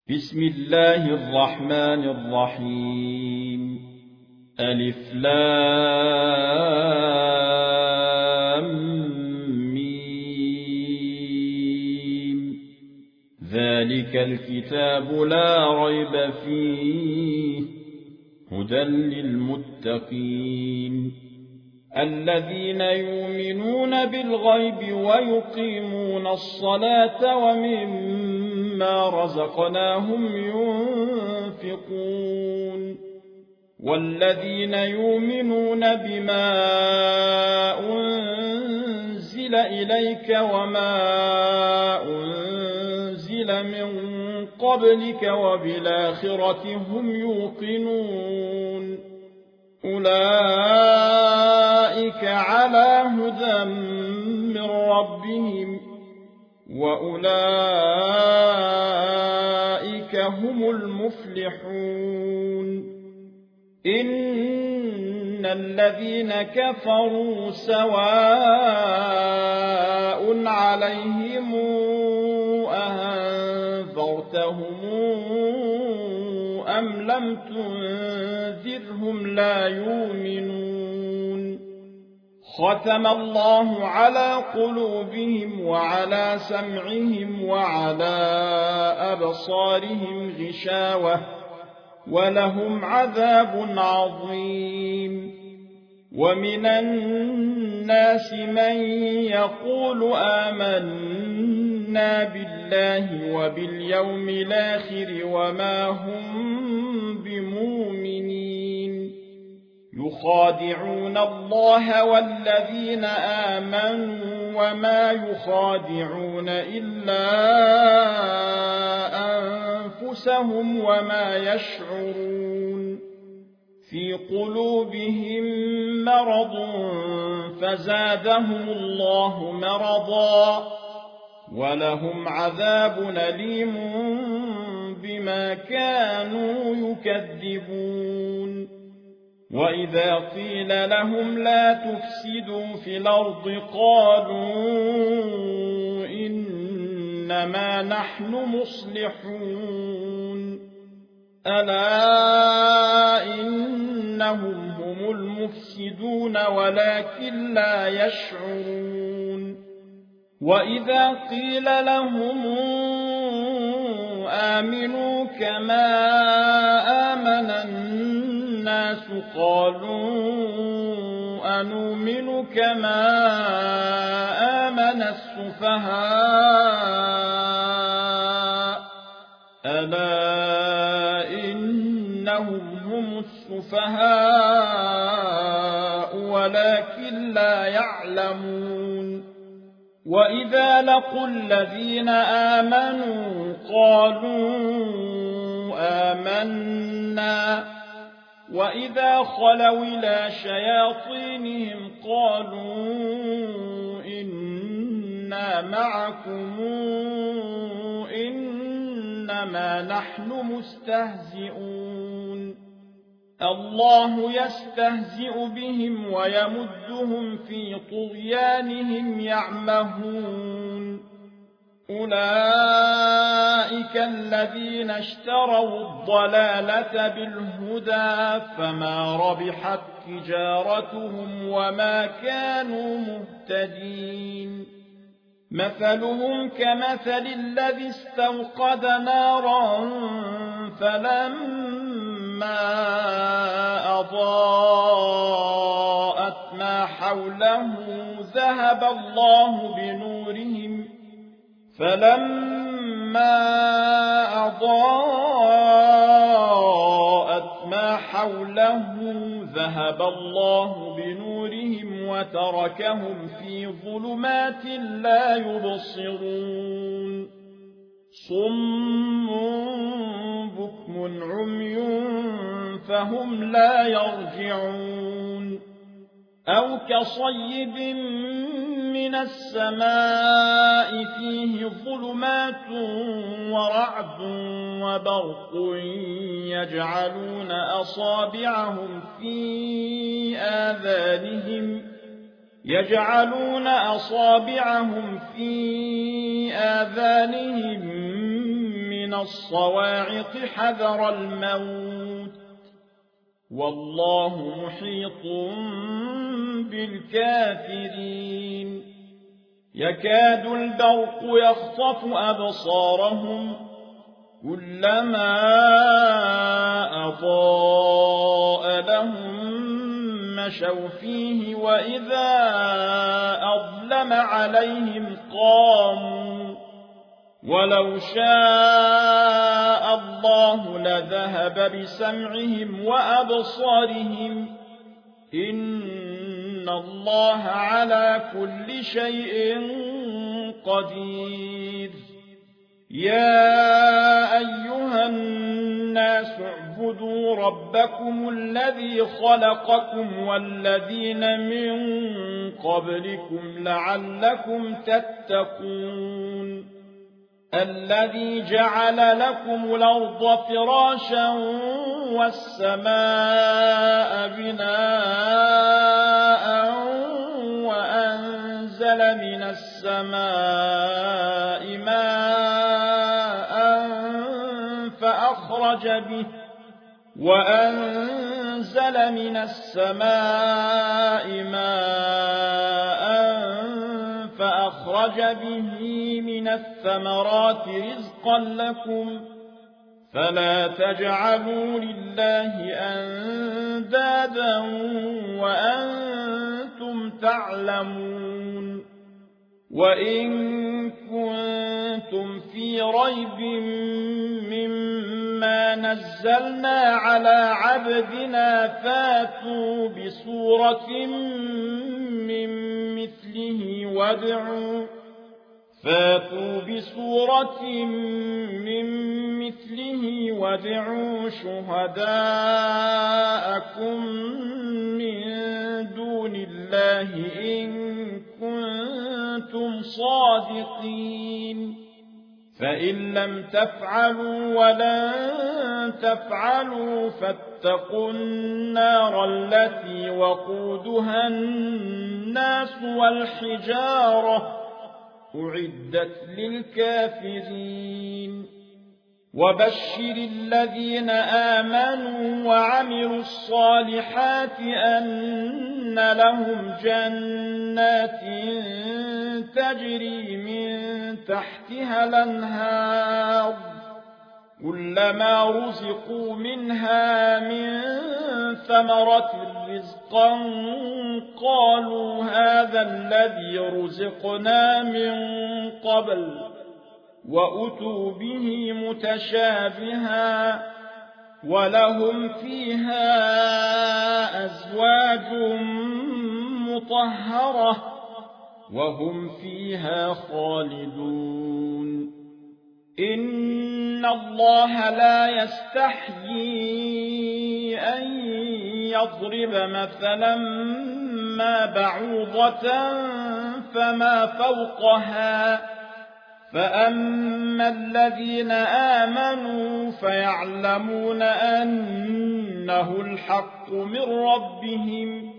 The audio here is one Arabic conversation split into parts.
بسم الله الرحمن الرحيم ألف لام ميم ذلك الكتاب لا ريب فيه هدى للمتقين الذين يؤمنون بالغيب ويقيمون الصلاة ومما رزقناهم ينفقون والذين يؤمنون بما أنزل إليك وما أنزل من قبلك وبالآخرة هم يوقنون أولئك على هدى من ربهم وأولئك هم المفلحون إن الذين كفروا سواء عليهم أأنذرتهم أم لم تنذرهم لا يؤمنون ختم الله على قلوبهم وعلى سمعهم وعلى أبصارهم غشاوة ولهم عذاب عظيم ومن الناس من يقول آمنا بالله وباليوم الآخر وما هم بمؤمنين يخادعون الله والذين آمنوا وما يخادعون إلا أنفسهم وما يشعرون في قلوبهم مرض فزادهم الله مرضا ولهم عذاب أليم بما كانوا يكذبون وإذا قيل لهم لا تفسدوا في الأرض قالوا إنما نحن مصلحون ألا إنهم هم المفسدون ولكن لا يشعرون وإذا قيل لهم آمنوا كما آمن الناس قالوا أنؤمن كما آمن السفهاء ألا إنهم هم السفهاء ولكن لا يعلمون وإذا لقوا الذين آمنوا قالوا آمنا وإذا خلوا إلى شياطينهم قالوا إنا معكم إنما نحن مستهزئون الله يستهزئ بهم ويمدهم في طغيانهم يعمهون أولئك الذين اشتروا الضلالة بالهدى فما ربحت تجارتهم وما كانوا مهتدين مثلهم كمثل الذي استوقد نارا فلما أضاءت ما حوله ذهب الله بنورهم وتركهم في ظلمات لا يبصرون صم بكم عمي فهم لا يرجعون أو كصيب من السماء فيه ظلمات ورعد وبرق يجعلون أصابعهم في آذانهم من من الصواعق حذر الموت والله محيط بالكافرين يكاد البرق يخطف أبصارهم كلما أضاء لهم مشوا فيه وإذا أظلم عليهم قاموا ولو شاء الله لذهب بسمعهم وأبصارهم إن الله على كل شيء قدير يا أيها الناس اعبدوا ربكم الذي خلقكم والذين من قبلكم لعلكم تتقون الذي جعل لكم الأرض فراشا والسماء بناء وأنزل من السماء ماء فأخرج به من الثمرات رزقا لكم فلا تجعلوا لله أندادا وأنتم تعلمون وإن كنتم في ريب مما نزلنا على عبدنا فاتوا بسورة من مثله وادعوا شهداءكم من دون الله إن كنتم صادقين فإن لم تفعلوا ولن تفعلوا فاتقوا النار التي وقودها الناس والحجارة أعدت للكافرين وبشر الذين آمنوا وعملوا الصالحات أن لهم جنات تجري من تحتها الأنهار كلما رزقوا منها من ثمرة رزقا قالوا هذا الذي رزقنا من قبل وأتوا به متشابها ولهم فيها أزواج مطهرة وهم فيها خالدون إن الله لا يستحيي أن يضرب مثلا ما بعوضة فما فوقها فأما الذين آمنوا فيعلمون أنه الحق من ربهم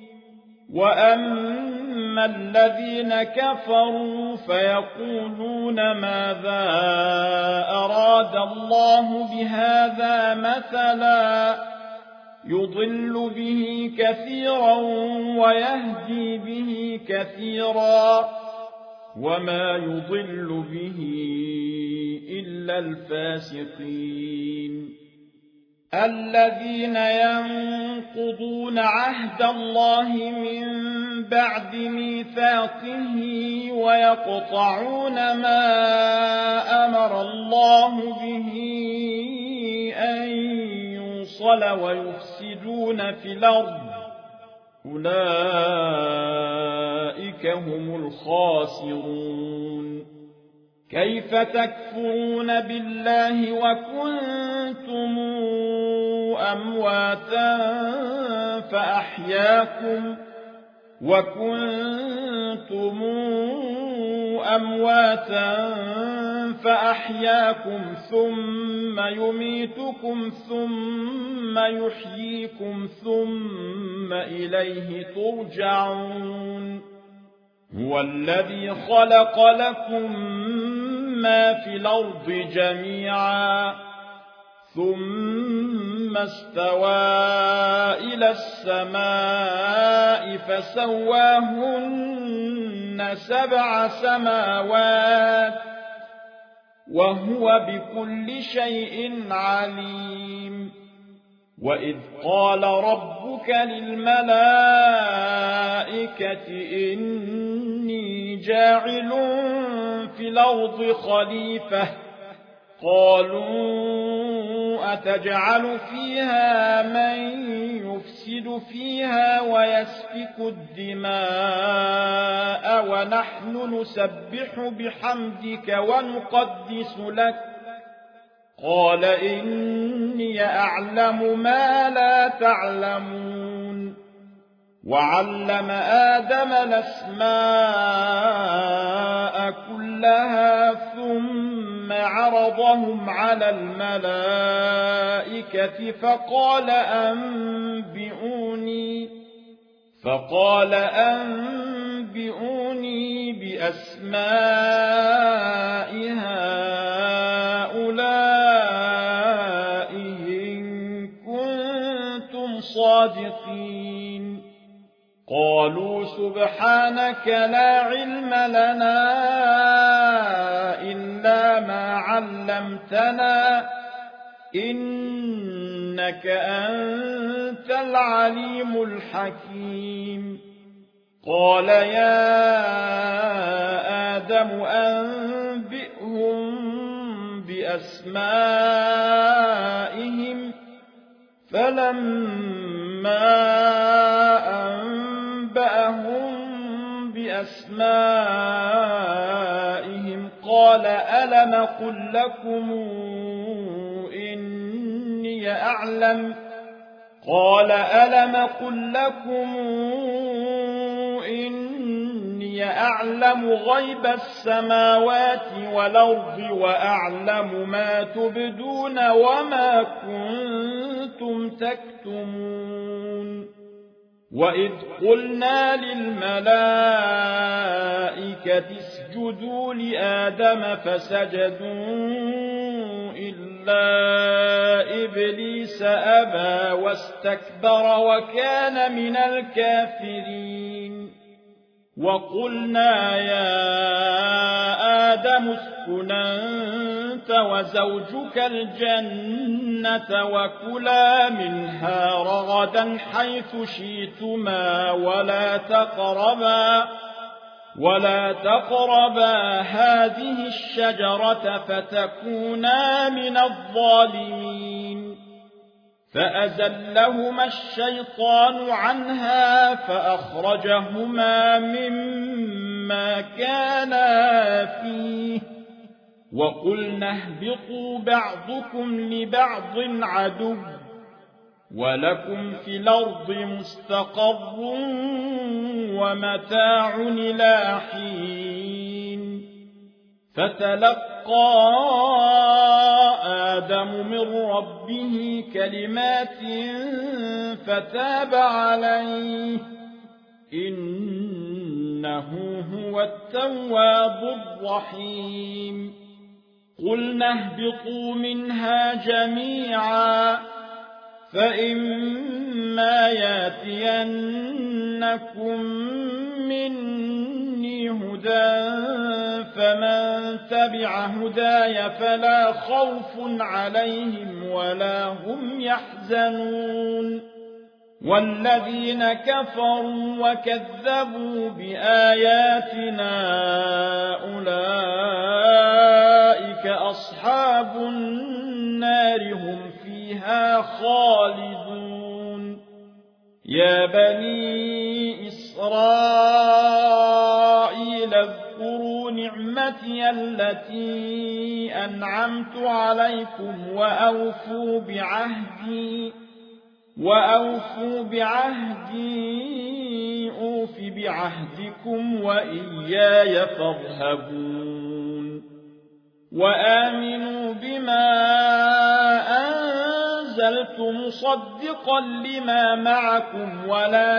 وأما الذين كفروا فيقولون ماذا أراد الله بهذا مثلا يضل به كثيرا ويهدي به كثيرا وما يضل به إلا الفاسقين الذين ينقضون عهد الله من بعد ميثاقه ويقطعون ما أمر الله به أن يوصل ويفسدون في الأرض أولئك هم الخاسرون كيف تكفرون بالله وكنتم أمواتا فأحياكم ثم يميتكم ثم يحييكم ثم إليه ترجعون هو الذي خلق لكم ما في الأرض جميعا ثم استوى إلى السماء فسواهن 7 سماوات وهو بكل شيء عليم. وإذ قال ربك للملائكة إني جاعل في الأرض خليفة قالوا أتجعل فيها من يفسد فيها ويسفك الدماء ونحن نسبح بحمدك ونقدس لك قال إني أعلم ما لا تعلمون. وعلم آدم الأسماء كلها ثم عرضهم على الملائكة فقال أنبئوني بأسماء هؤلاء إن كنتم صادقين. قالوا سبحانك لا علم لنا إلا ما علمتنا إنك أنت العليم الحكيم. قال يا آدم أنبئهم بأسمائهم فلما أنبأهم بأسمائهم قال ألم قل لكم إني أعلم غيب السماوات والأرض وأعلم ما تبدون وما كنتم تكتمون. وإذ قلنا للملائكة اسجدوا لآدم فسجدوا إلا إبليس أبى واستكبر وكان من الكافرين. وقلنا يا آدم اسكن أنت وزوجك الجنة وكلا منها رغدا حيث شئتما ولا تقربا هذه الشجرة فتكونا من الظالمين. فأزلهما الشيطان عنها فأخرجهما مما كانا فيه وقلنا اهبطوا بعضكم لبعض عدو ولكم في الأرض مستقر ومتاع إلى حين. فتلقى آدم من ربه كلمات فتاب عليه إنه هو التواب الرحيم. قلنا اهبطوا منها جميعا فإما ياتينكم مني هدى فمن تبع هداي فلا خوف عليهم ولا هم يحزنون. والذين كفروا وكذبوا بآياتنا أولئك أصحاب النار هم فيها خالدون. يا بني إسرائيل اذكروا نعمتي التي أنعمت عليكم وأوفوا بعهدي أوف بعهدكم وإياي فارهبون. وآمنوا بما أنزلت مصدقا لما معكم ولا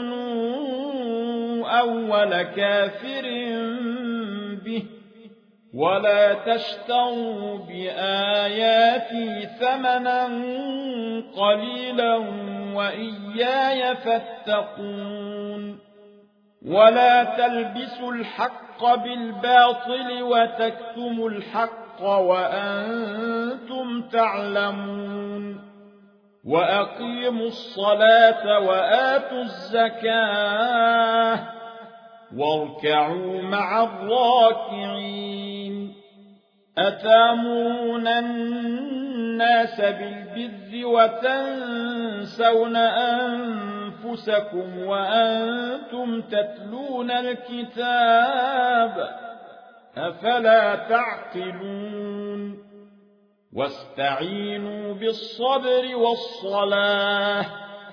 تكونوا أول كافر به ولا تشتروا بآياتي ثمنا قليلا وإياي فاتقون ولا تلبسوا الحق بالباطل وتكتموا الحق وأنتم تعلمون وأقيموا الصلاة وآتوا الزكاة واركعوا مع الراكعين أتأمرون الناس بالبر وتنسون أنفسكم وأنتم تتلون الكتاب أفلا تعقلون واستعينوا بالصبر والصلاة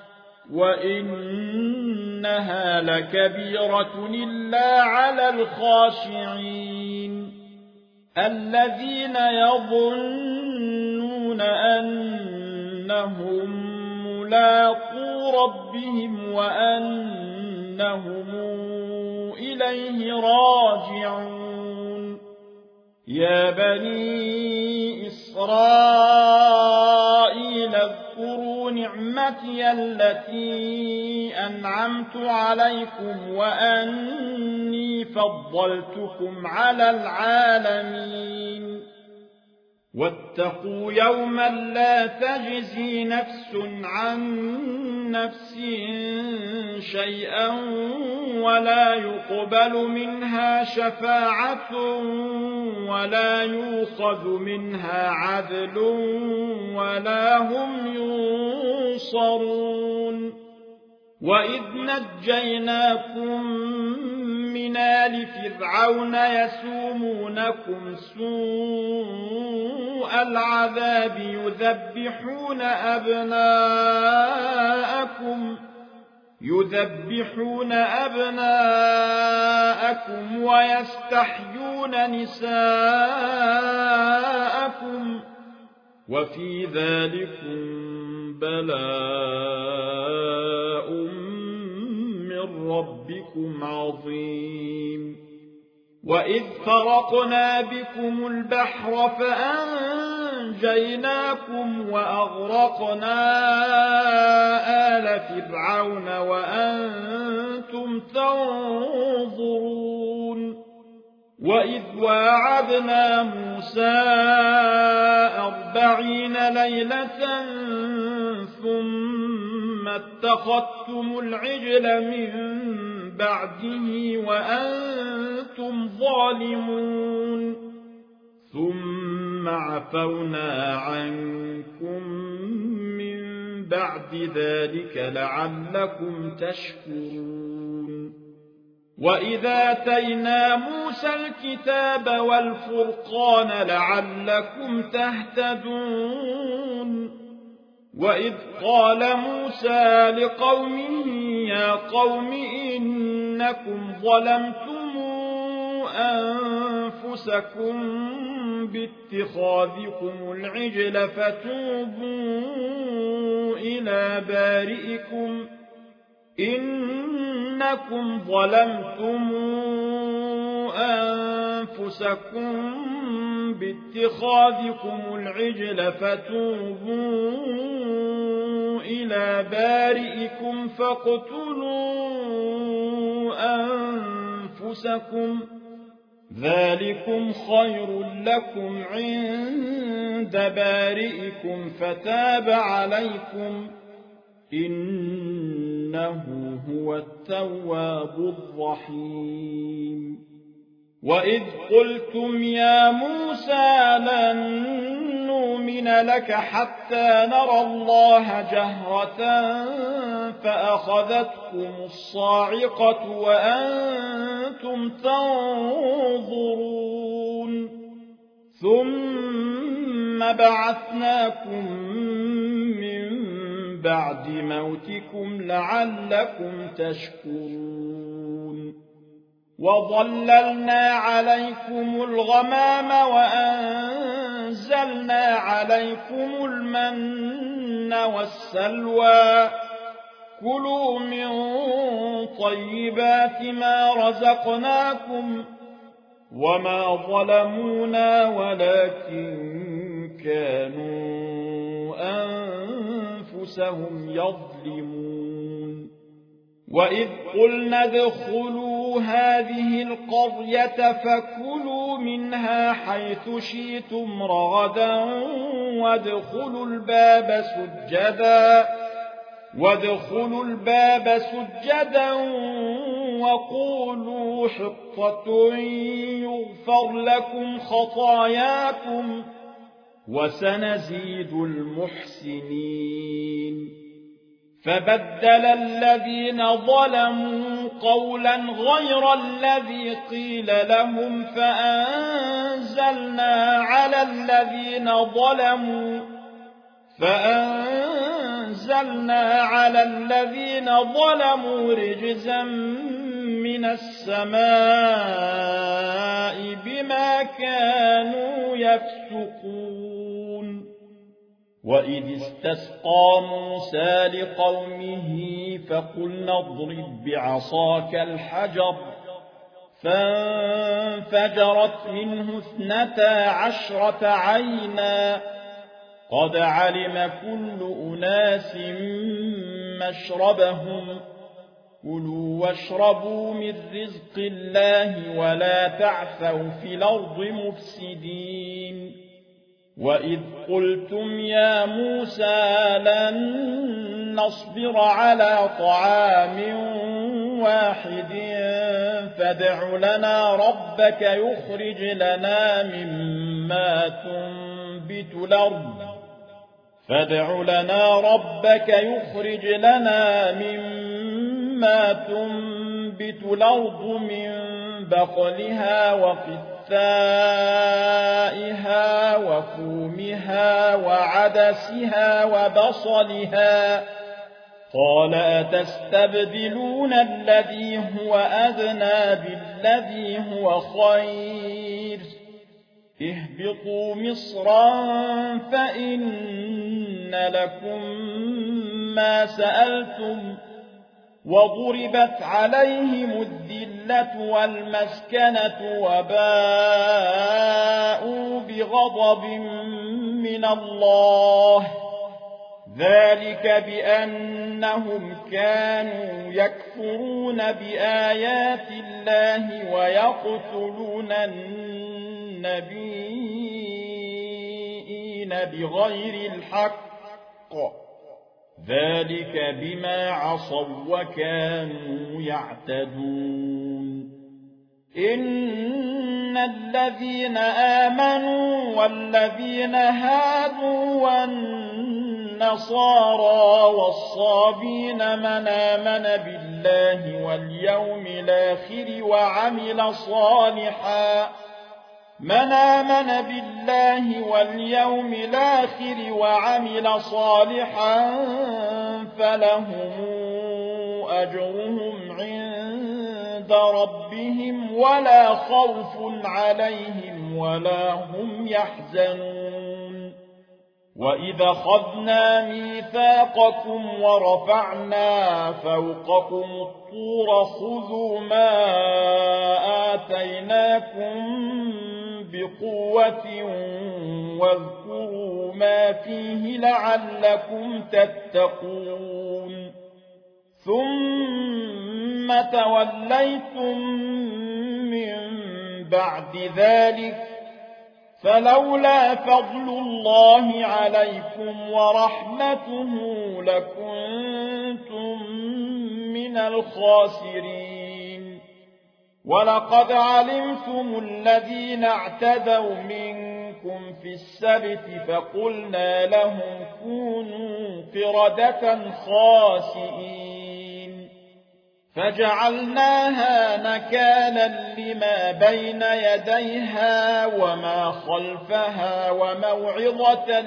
وإنها لكبيرة إلا على الخاشعين الذين يظنون أنهم ملاقو ربهم وأنهم إليه راجعون يا بني إسرائيل اذكروا نعمتي التي أنعمت عليكم وأني فضلتكم على العالمين واتقوا يوما لا تجزي نفس عن نفس شيئا ولا يقبل منها شفاعة ولا يؤخذ منها عدل ولا هم ينصرون وإذ نجيناكم من آل فرعون يسومونكم سوء العذاب يذبحون أبناءكم ويستحيون نساءكم وفي ذلكم بلاء من ربكم عظيم وإذ فرقنا بكم البحر فأنجيناكم وأغرقنا آل فرعون وأنتم تنظرون وإذ واعدنا موسى 40 ليلة ثم اتخذتم العجل من بعده وأنتم ظالمون ثم عفونا عنكم من بعد ذلك لعلكم تشكرون وإذا آتينا موسى الكتاب والفرقان لعلكم تهتدون وإذ قال موسى لقومه يا قوم إنكم ظلمتم أنفسكم باتخاذكم العجل فتوبوا إلى بارئكم إنكم ظلمتم أنفسكم باتخاذكم العجل فتوبوا إلى بارئكم فاقتلوا أنفسكم ذلكم خير لكم عند بارئكم فتاب عليكم إنه هو التواب الرحيم وإذ قلتم يا موسى لن نؤمن لك حتى نرى الله جهرة فأخذتكم الصاعقة وأنتم تنظرون ثم بعثناكم من بعد موتكم لعلكم تشكرون وظللنا عليكم الغمام وأنزلنا عليكم المن والسلوى كلوا من طيبات ما رزقناكم وما ظلمونا ولكن كانوا أنفسهم يظلمون وإذ قلنا ادخلوا هذه القرية فكلوا منها حيث شئتم رغدا وادخلوا الباب سجدا وقولوا حطة يغفر لكم خطاياكم وسنزيد المحسنين فبدل الذين ظلموا قولا غير الذي قيل لهم فأنزلنا على الذين ظلموا رجزا من السماء بما كانوا يفسقون وإذ استسقى موسى لقومه فقلنا اضرب بعصاك الحجر فانفجرت منه 12 عينا قد علم كل أناس مشربهم كلوا واشربوا من رزق الله ولا تعثوا في الأرض مفسدين وإذ قلتم يا موسى لن نصبر على طعام واحد فادع لنا ربك يخرج لنا مما تنبت الأرض من بقلها وقثائها وفومها وعدسها وبصلها قال أتستبدلون الذي هو أدنى بالذي هو خير اهبطوا مصرا فإن لكم ما سألتم وضربت عليهم الذلة والمسكنة وباءوا بغضب من الله ذلك بأنهم كانوا يكفرون بآيات الله ويقتلون النبيين بغير الحق ذلك بما عصوا وكانوا يعتدون إن الذين آمنوا والذين هادوا والنصارى والصابين من آمن بالله واليوم الآخر وعمل صالحا فلهم أجرهم عند ربهم ولا خوف عليهم ولا هم يحزنون وإذا أخذنا ميثاقكم ورفعنا فوقكم الطور خذوا ما آتيناكم بقوة واذكروا ما فيه لعلكم تتقون ثم توليتم من بعد ذلك فلولا فضل الله عليكم ورحمته لكنتم من الخاسرين ولقد علمتم الذين اعتدوا منكم في السبت فقلنا لهم كونوا قردة خاسئين فجعلناها نكالا لما بين يديها وما خلفها وموعظة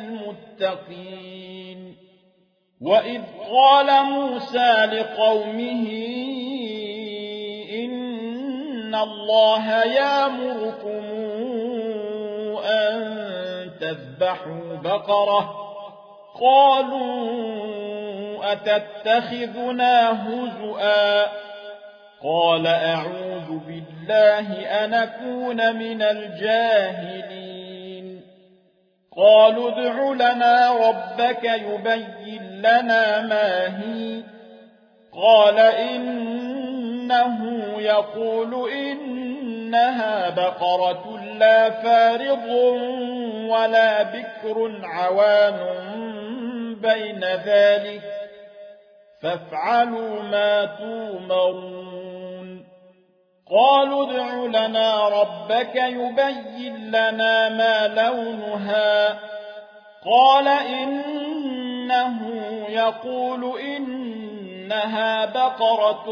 للمتقين وإذ قال موسى لقومه إن الله يأمركم أن تذبحوا بقرة قالوا أتتخذنا هزؤا قال أعوذ بالله أن أكون من الجاهلين قالوا ادع لنا ربك يبين لنا ما هي قال إنه يقول إنها بقرة لا فارض ولا بكر عوان بين ذلك فافعلوا ما تومرون قالوا ادع لنا ربك يبين لنا ما لونها قال إنه يقول إنها بقرة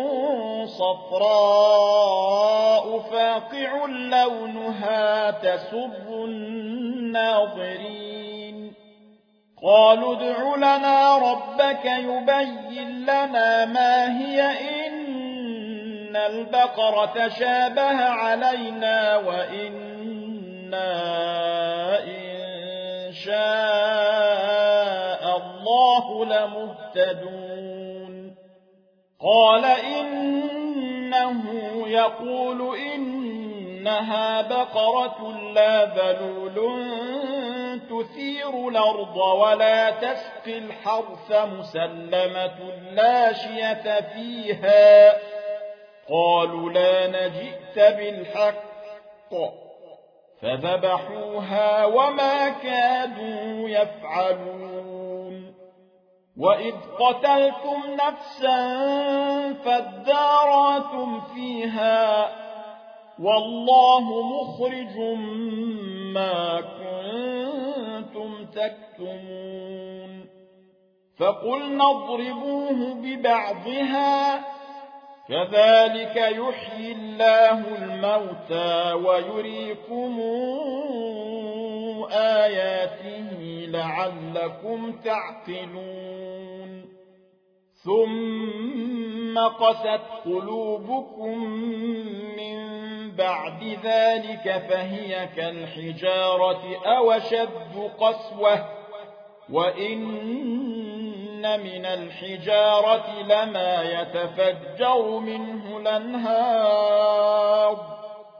صفراء فاقع لونها تسر الناظرين قالوا ادع لنا ربك يبين لنا ما هي إن البقرة شابه علينا وإنا إن شاء الله لمهتدون قال إنه يقول إنها بقرة لا ذلول تثير الأرض ولا تسقي الحرث مسلمة لا شية فيها قالوا لا نجئت بالحق فذبحوها وما كادوا يفعلون وإذ قتلتم نفسا فادارأتم فيها والله مخرج ما كنتم تكتمون فقلنا اضربوه ببعضها كذلك يحيي الله الموتى ويريكم آياته لعلكم تعقلون ثم قست قلوبكم من بعد ذلك فهي كالحجارة أو أشد قسوة وإن من الحجارة لما يتفجر منه الأنهار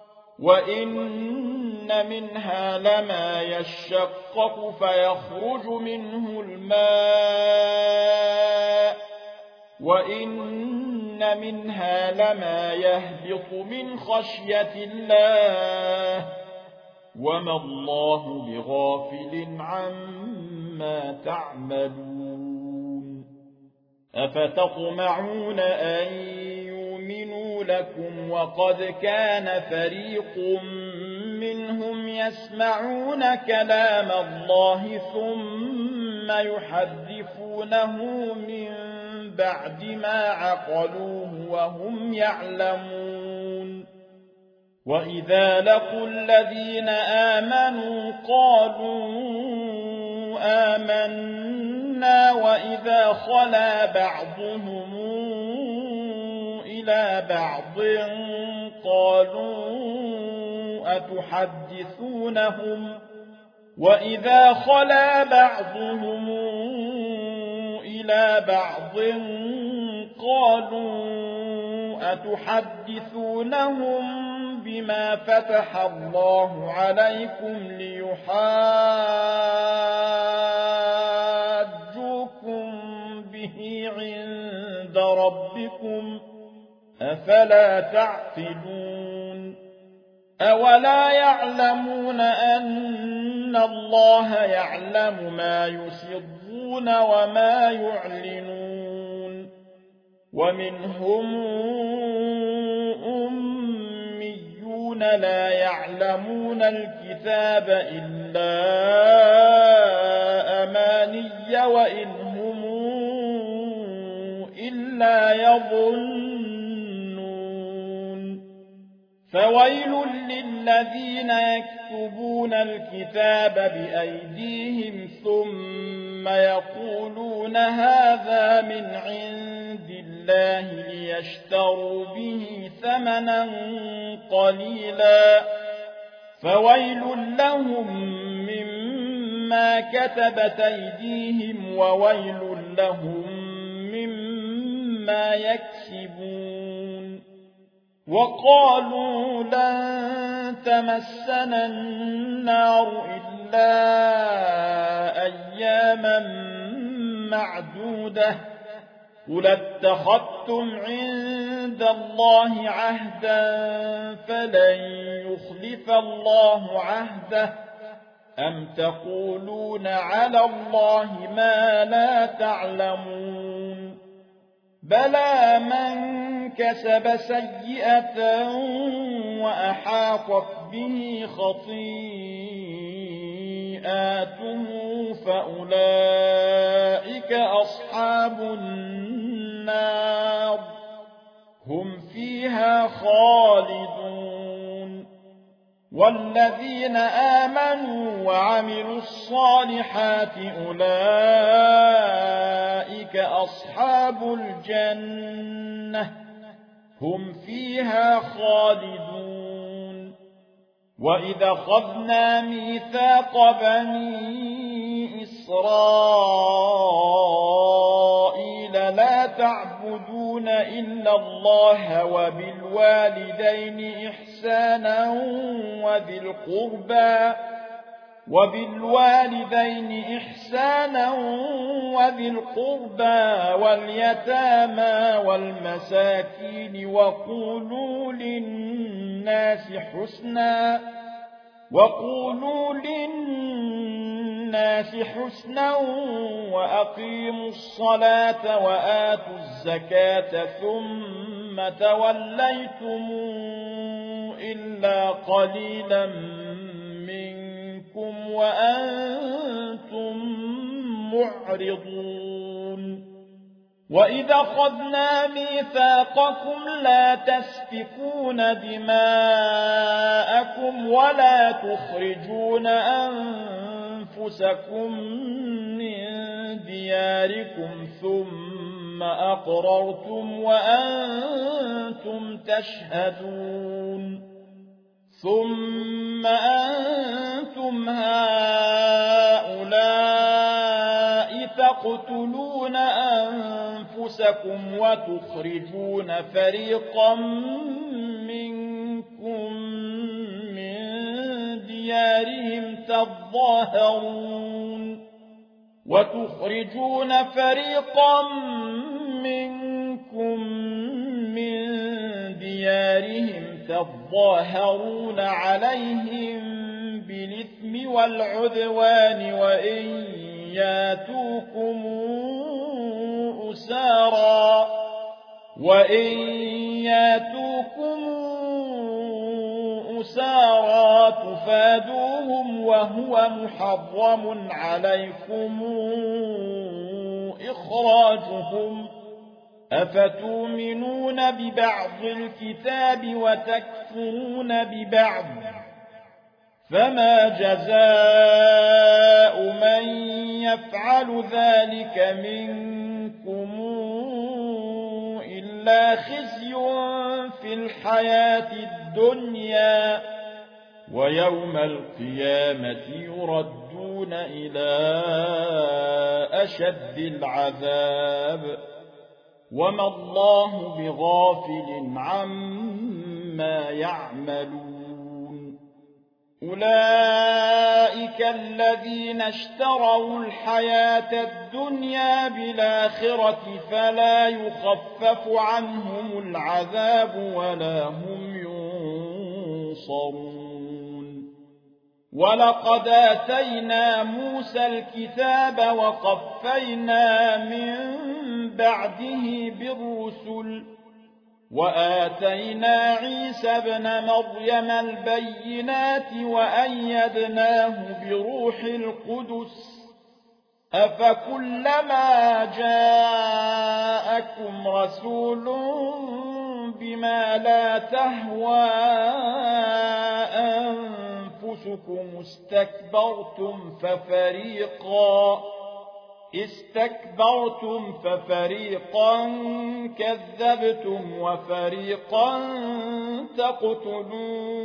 وإن منها لما يشقق فيخرج منه الماء وإن منها لما يهبط من خشية الله وما الله بغافل عما تعملون أفتطمعون أن يؤمنوا لكم وقد كان فريق منهم يسمعون كلام الله ثم يحرفونه من بعد ما عقلوه وهم يعلمون وإذا لقوا الذين آمنوا قالوا آمنا وإذا خلا بعضهم إلى بعض قالوا أتحدثونهم وإذا خلا بعضهم إلى بعض قالوا أتحدثونهم بما فتح الله عليكم ليحاجوكم به عند ربكم أفلا تعقلون أولا يعلمون أن الله يعلم ما يسرون وما يعلنون ومنهم أميون لا يعلمون الكتاب إلا أماني وإن هم إلا يظنون فويل للذين يكتبون الكتاب بأيديهم ثم يقولون هذا من عند الله ليشتروا به ثمنا قليلا فويل لهم مما كتبت أيديهم وويل لهم مما يكسبون وقالوا لن تمسنا النار إلا أياما معدودة قل اتخذتم عند الله عهدا فلن يخلف الله عهده أم تقولون على الله ما لا تعلمون بلى من كسب سيئة وأحاطت به خطيئاته فأولئك أصحاب النار هم فيها خالدون والذين آمنوا وعملوا الصالحات أولئك أصحاب الجنة هم فيها خالدون وإذا أخذنا ميثاق بني إسرائيل لا تعبدون إلا الله وبالوالدين إحسانا وذي القربى واليتامى والمساكين وقولوا للناس حسنا وأقيموا الصلاة وآتوا الزكاة ثم توليتم إلا قليلا منكم وأنتم معرضون وإذا أخذنا ميثاقكم لا تسفكون دماءكم ولا تخرجون أنفسكم من دياركم ثم أقررتم وأنتم تشهدون ثم أنتم هؤلاء تقتلون أنفسكم وتخرجون فريقا منكم من ديارهم تظاهرون عليهم بالإثم والعدوان وإن ياتوكم أسارى تفادوهم وهو محرم عليكم إخراجهم أفتؤمنون ببعض الكتاب وتكفرون ببعض فما جزاء من يفعل ذلك منكم إلا خزي في الحياة الدنيا ويوم القيامة يردون إلى أشد العذاب وما الله بغافل عما يعملون أولئك الذين اشتروا الحياة الدنيا بالآخرة فلا يخفف عنهم العذاب ولا هم ينصرون ولقد آتينا موسى الكتاب وقفينا من بعده بالرسل وآتينا عيسى ابن مريم البينات وأيدناه بروح القدس أفكلما جاءكم رسول بما لا تهوى أنفسكم استكبرتم ففريقا كذبتم وفريقا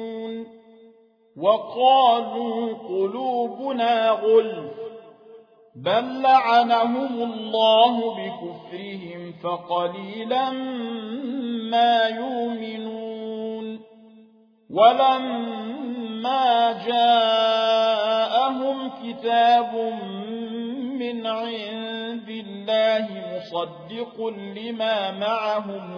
تقتلون وقالوا قلوبنا غلف بل لعنهم الله بكفرهم فقليلا ما يؤمنون ولما جاءهم كتاب من عند الله مصدق لما معهم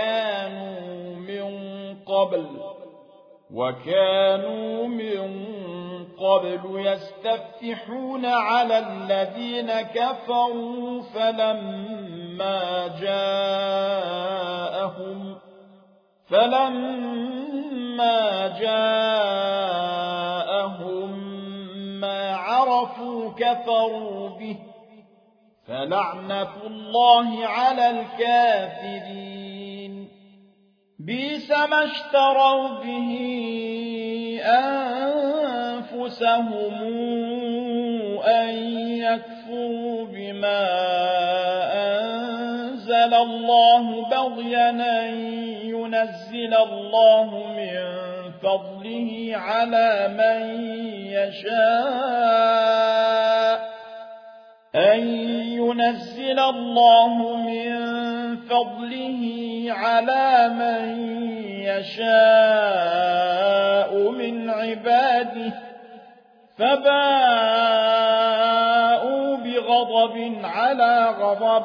وكانوا من قبل يستفتحون على الذين كفروا فلما جاءهم ما عرفوا كفروا به فلعنة الله على الكافرين بئس ما اشتروا به أنفسهم أن يكفروا بما أنزل الله بغيا أن ينزل الله من فضله على من يشاء من عباده فباءوا بغضب على غضب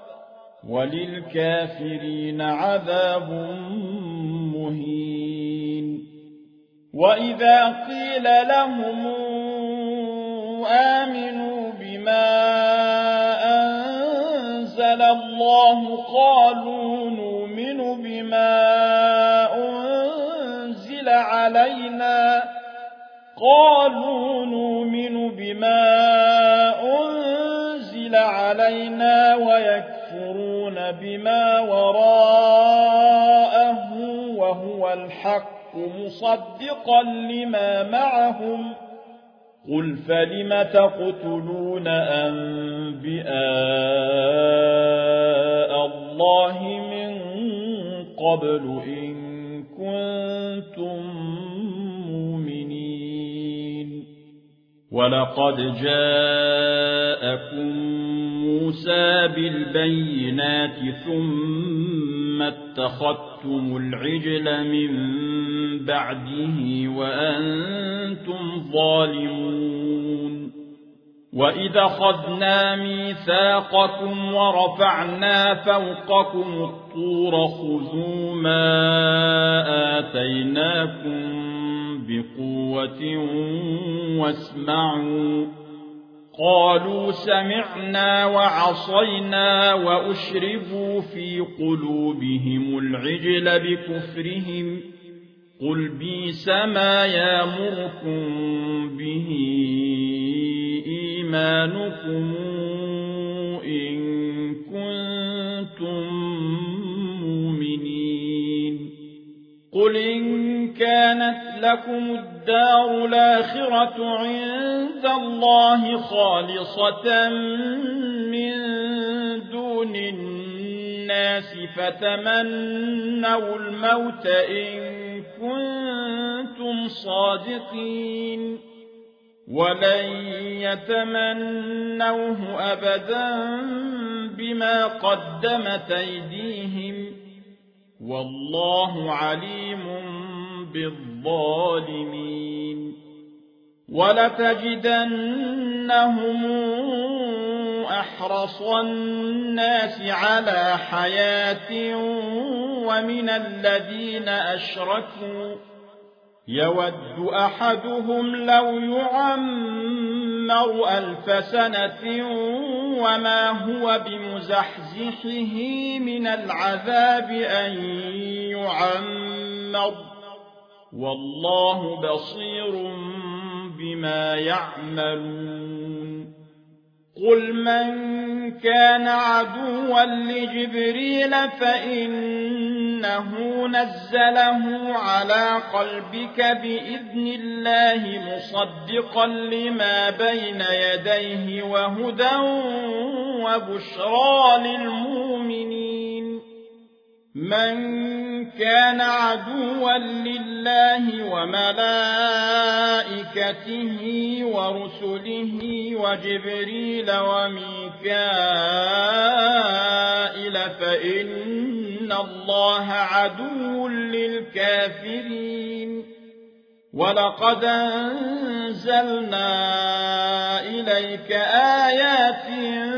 وللكافرين عذاب مهين وإذا قيل لهم آمنوا بما أنزل الله قالوا نؤمن بما أنزل علينا ويكفرون بما وراءه وهو الحق مصدقا لما معهم قل فلم تقتلون أنبياء الله من قبل إن كنتم مؤمنين ولقد جاءكم موسى بالبينات ثم اتخذتم العجل من بعده وأنتم ظالمون وإذا أخذنا ميثاقكم ورفعنا فوقكم الطور خذوا ما آتيناكم بقوة واسمعوا قالوا سمعنا وعصينا وأشربوا في قلوبهم العجل بكفرهم قل بئس ما يأمركم به إيمانكم إن كنتم مؤمنين قل إن كانت لكم الدار الآخرة عند الله خالصة من دون الناس فتمنوا الموت إن كنتم صادقين ولن يتمنوه أبدا بما قدمت أيديهم والله عليم بالظالمين ولتجدنهم أحرص الناس على حياة ومن الذين أشركوا يود أحدهم لو يعمر 1000 سنة وما هو بمزحزحه من العذاب أن يعمر والله بصير بما يعملون قل من كان عدوا لجبريل فإنه نزله على قلبك بإذن الله مصدقا لما بين يديه وهدى وبشرى للمؤمنين من كان عدوا لله وملائكته ورسله وجبريل وميكائيل فإن الله عدو للكافرين ولقد أنزلنا إليك آيات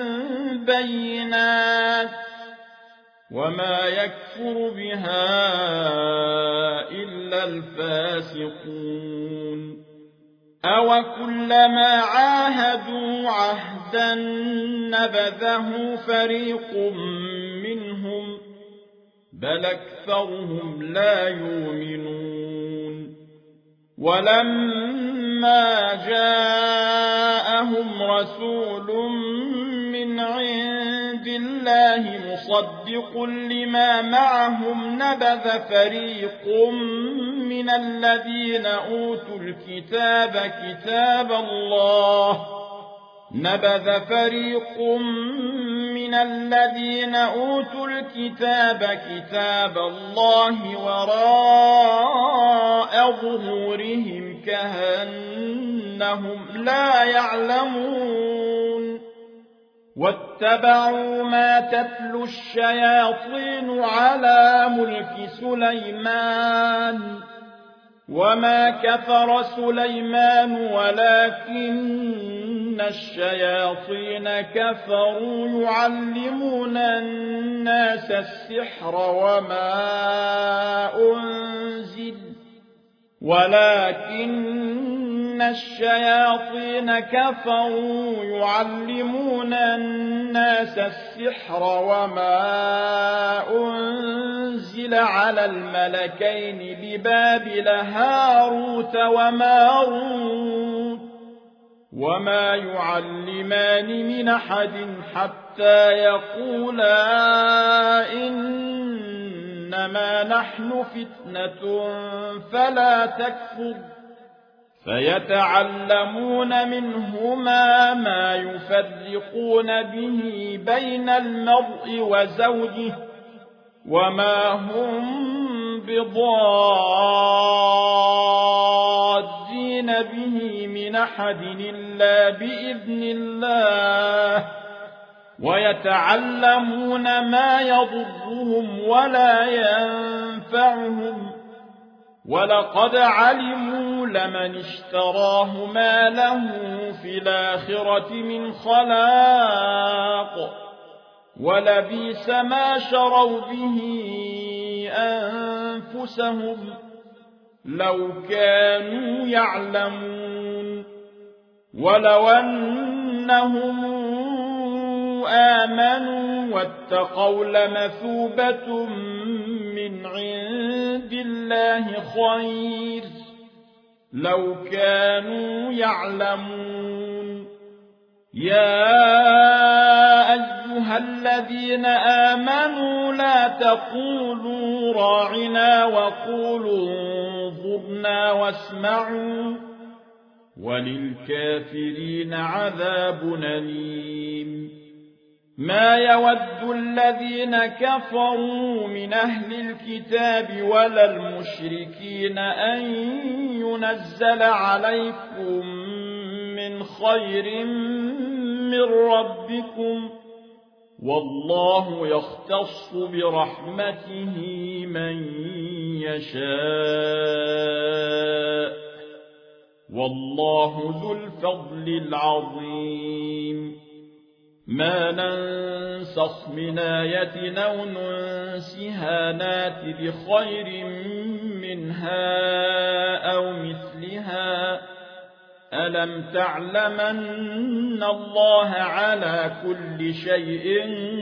بينات وما يكفر بها إلا الفاسقون أوكلما عاهدوا عهدا نبذه فريق منهم بل أكثرهم لا يؤمنون ولما جاءهم رسول من عند الله مصدق لما معهم نبذ فريق من الذين أوتوا الكتاب كتاب الله وراء ظهورهم كأنهم لا يعلمون واتبعوا ما تتلو الشياطين على ملك سليمان وما كفر سليمان ولكن الشياطين كفروا يعلمون الناس السحر وما أنزل على الملكين ببابل هاروت وماروت وما يعلمان من أحد حتى يقولا إنما نحن فتنة فلا تكفر فيتعلمون منهما ما يفرقون به بين المرء وزوجه وما هم بضادين به من أحد إلا بإذن الله ويتعلمون ما يضرهم ولا ينفعهم ولقد علموا لمن اشتراه ما له في الآخرة من خلاق ولبئس ما شروا به أنفسهم لو كانوا يعلمون ولو أنهم آمنوا واتقوا لمثوبة من عند الله خير لو كانوا يعلمون يا أيها الذين آمنوا لا تقولوا راعنا وقولوا انظرنا واسمعوا وللكافرين عذاب أليم ما يود الذين كفروا من أهل الكتاب ولا المشركين أن ينزل عليكم من خير من ربكم والله يختص برحمته من يشاء والله ذو الفضل العظيم ما ننسخ من آية أو ننسها نات بخير منها أو مثلها ألم تعلم أن الله على كل شيء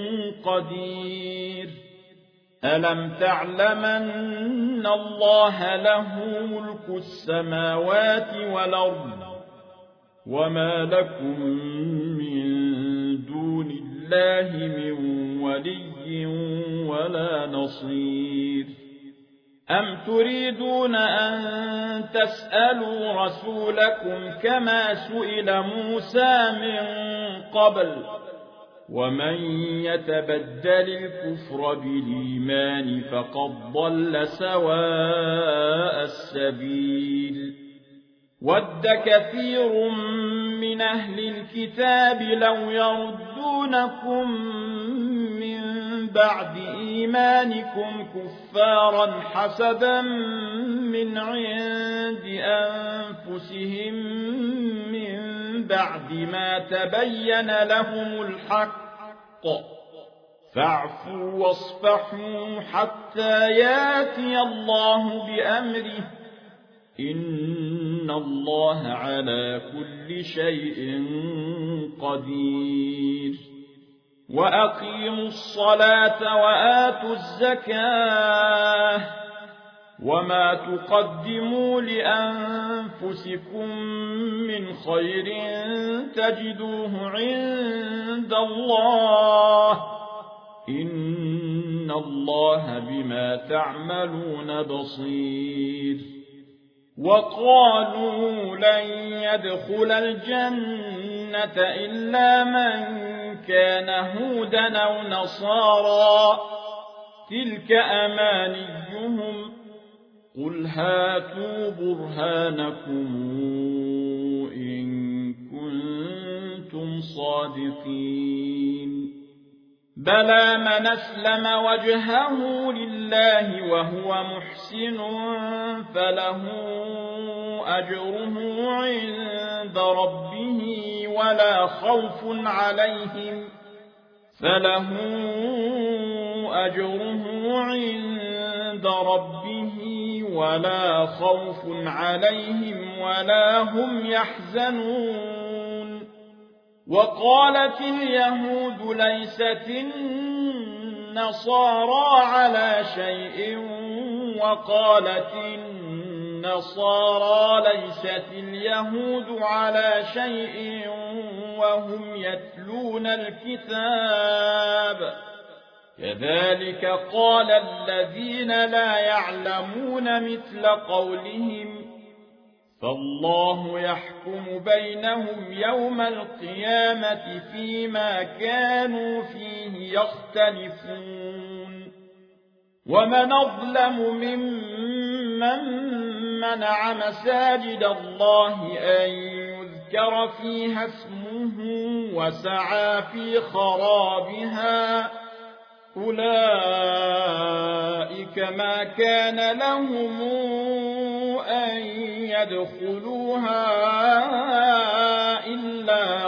قدير ألم تعلم أن الله له ملك السماوات والأرض وما لكم من دون الله من ولي ولا نصير أم تريدون أن تسألوا رسولكم كما سئل موسى من قبل ومن يتبدل الكفر بالإيمان فقد ضل سواء السبيل ود كثير من أهل الكتاب لو يردونكم من بعد إيمانكم كفارا حسدا من عند أنفسهم من بعد ما تبين لهم الحق فاعفوا واصفحوا حتى ياتي الله بأمره إن الله على كل شيء قدير وأقيموا الصلاة وآتوا الزكاة وما تقدموا لأنفسكم من خير تجدوه عند الله إن الله بما تعملون بصير وقالوا لن يدخل الجنة إلا من كان هودا أو نصارى تلك أمانيهم قل هاتوا برهانكم إن كنتم صادقين بلى من أسلم وجهه لله وهو محسن فله أجره عند ربه ولا خوف عليهم ولا هم يحزنون وقالت اليهود ليست النصارى على شيء وقالت النصارى ليست اليهود على شيء وهم يتلون الكتاب كذلك قال الذين لا يعلمون مثل قولهم فالله يحكم بينهم يوم القيامة فيما كانوا فيه يختلفون ومن أظلم ممن منع مساجد الله أن يذكر فيها اسمه وسعى في خرابها أولئك ما كان لهم أن يدخلوها إلا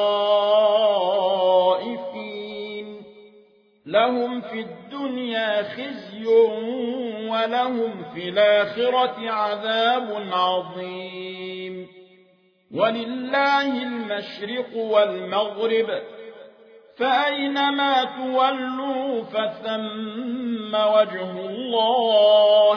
خائفين لهم في الدنيا خزي ولهم في الآخرة عذاب عظيم ولله المشرق والمغرب فأينما تولوا فثم وجه الله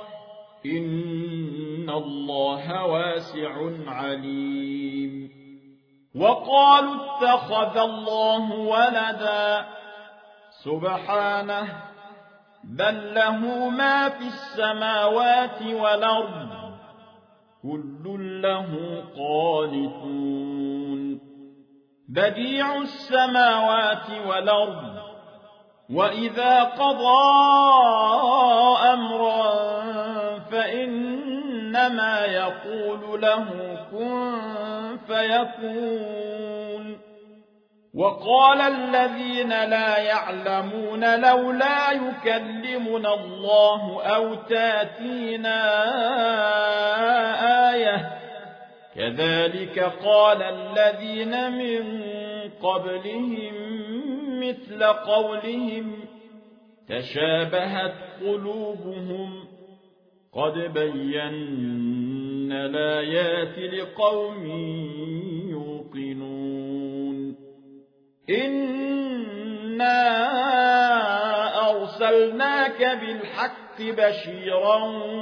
إن الله واسع عليم وقالوا اتخذ الله ولدا سبحانه بل له ما في السماوات والأرض كل له قانتون بديع السماوات والأرض وإذا قضى أمرا فإنما يقول له كن فيكون وقال الذين لا يعلمون لولا يكلمنا الله أو تاتينا آية كذلك قال الذين من قبلهم مثل قولهم تشابهت قلوبهم قد بينا الآيات لقوم يوقنون إنا أرسلناك بالحق بشيرا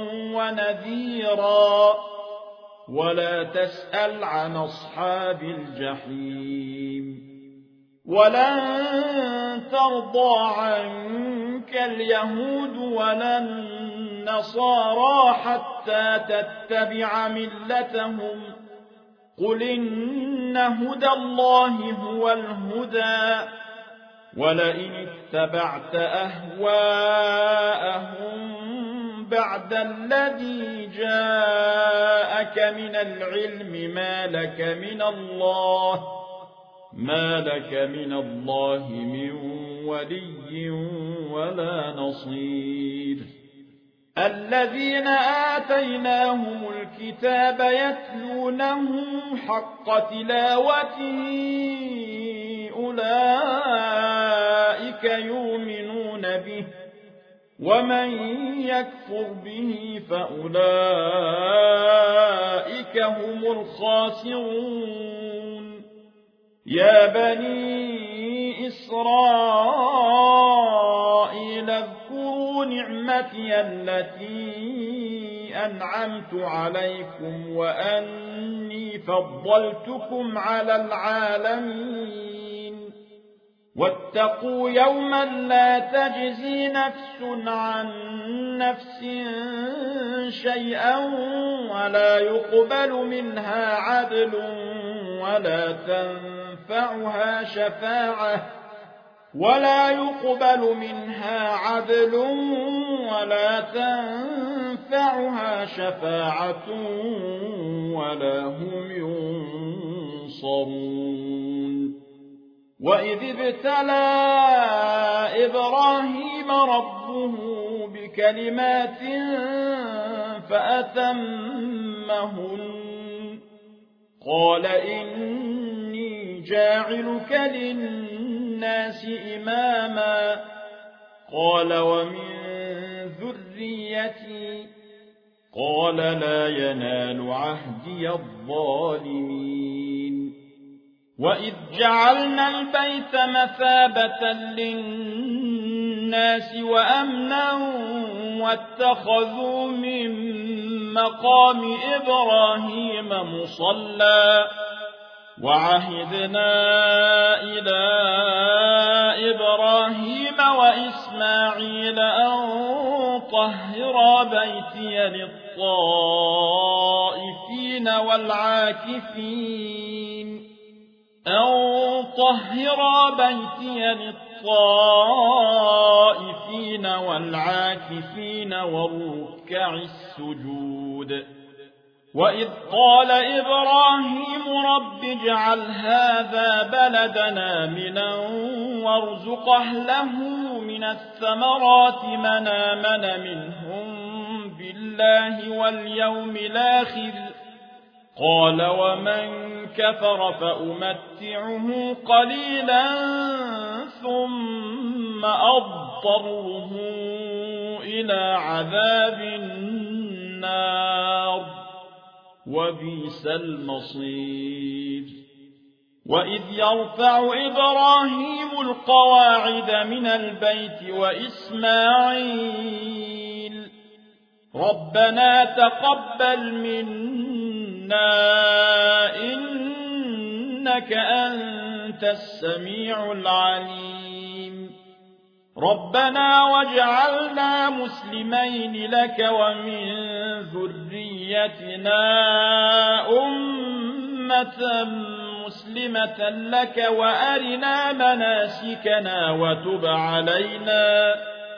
ونذيرا ولا تسأل عن أصحاب الجحيم ولن ترضى عنك اليهود ولا النصارى حتى تتبع ملتهم قل إن هدى الله هو الهدى ولئن اتبعت أهواءهم بعد الذي جاءك من العلم ما لك من الله من ولي ولا نصير الذين آتيناهم الكتاب يتلونه حق تلاوته أولئك يؤمنون به ومن يكفر به فأولئك هم الخاسرون يا بني إسرائيل اذكروا نعمتي التي أنعمت عليكم وأني فضلتكم على العالمين واتقوا يوما لا تجزي نفس عن نفس شيئا ولا يقبل منها عدل ولا تنفعها شفاعة ولا هم ينصرون وإذ ابتلى إبراهيم ربه بكلمات فأتمهن قال إني جاعلك للناس إماما قال ومن ذريتي قال لا ينال عهدي الظالمين وإذ جعلنا البيت مثابة للناس وأمنا واتخذوا من مقام إبراهيم مصلى وعهدنا إلى إبراهيم وإسماعيل أن طهرا بيتي للطائفين والعاكفين والركع السجود وإذ قال إبراهيم رب اجعل هذا بلدنا آمنا وارزق أهله من الثمرات من آمن منهم بالله واليوم الآخر قال ومن كفر فأمتعه قليلا ثم أضطره إلى عذاب النار وبئس المصير وإذ يرفع إبراهيم القواعد من البيت وإسماعيل ربنا تقبل منا إنك أنت السميع العليم ربنا واجعلنا مسلمين لك ومن ذريتنا أمة مسلمة لك وأرنا مناسكنا وتب علينا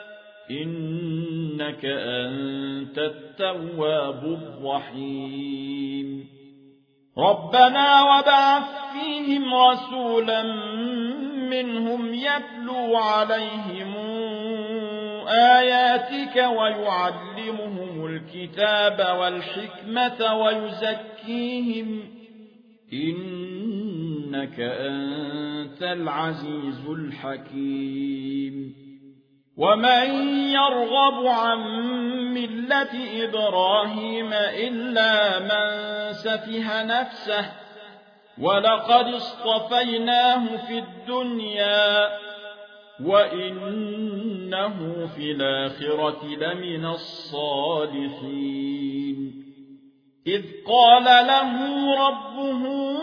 إنك أنت التواب الرحيم ربنا وابعث فيهم رسولا منهم يتلو عليهم آياتك ويعلمهم الكتاب والحكمة ويزكيهم إنك أنت العزيز الحكيم ومن يرغب عن ملة إبراهيم إلا من سفه نفسه ولقد اصطفيناه في الدنيا وإنه في الآخرة لمن الصالحين إذ قال له ربه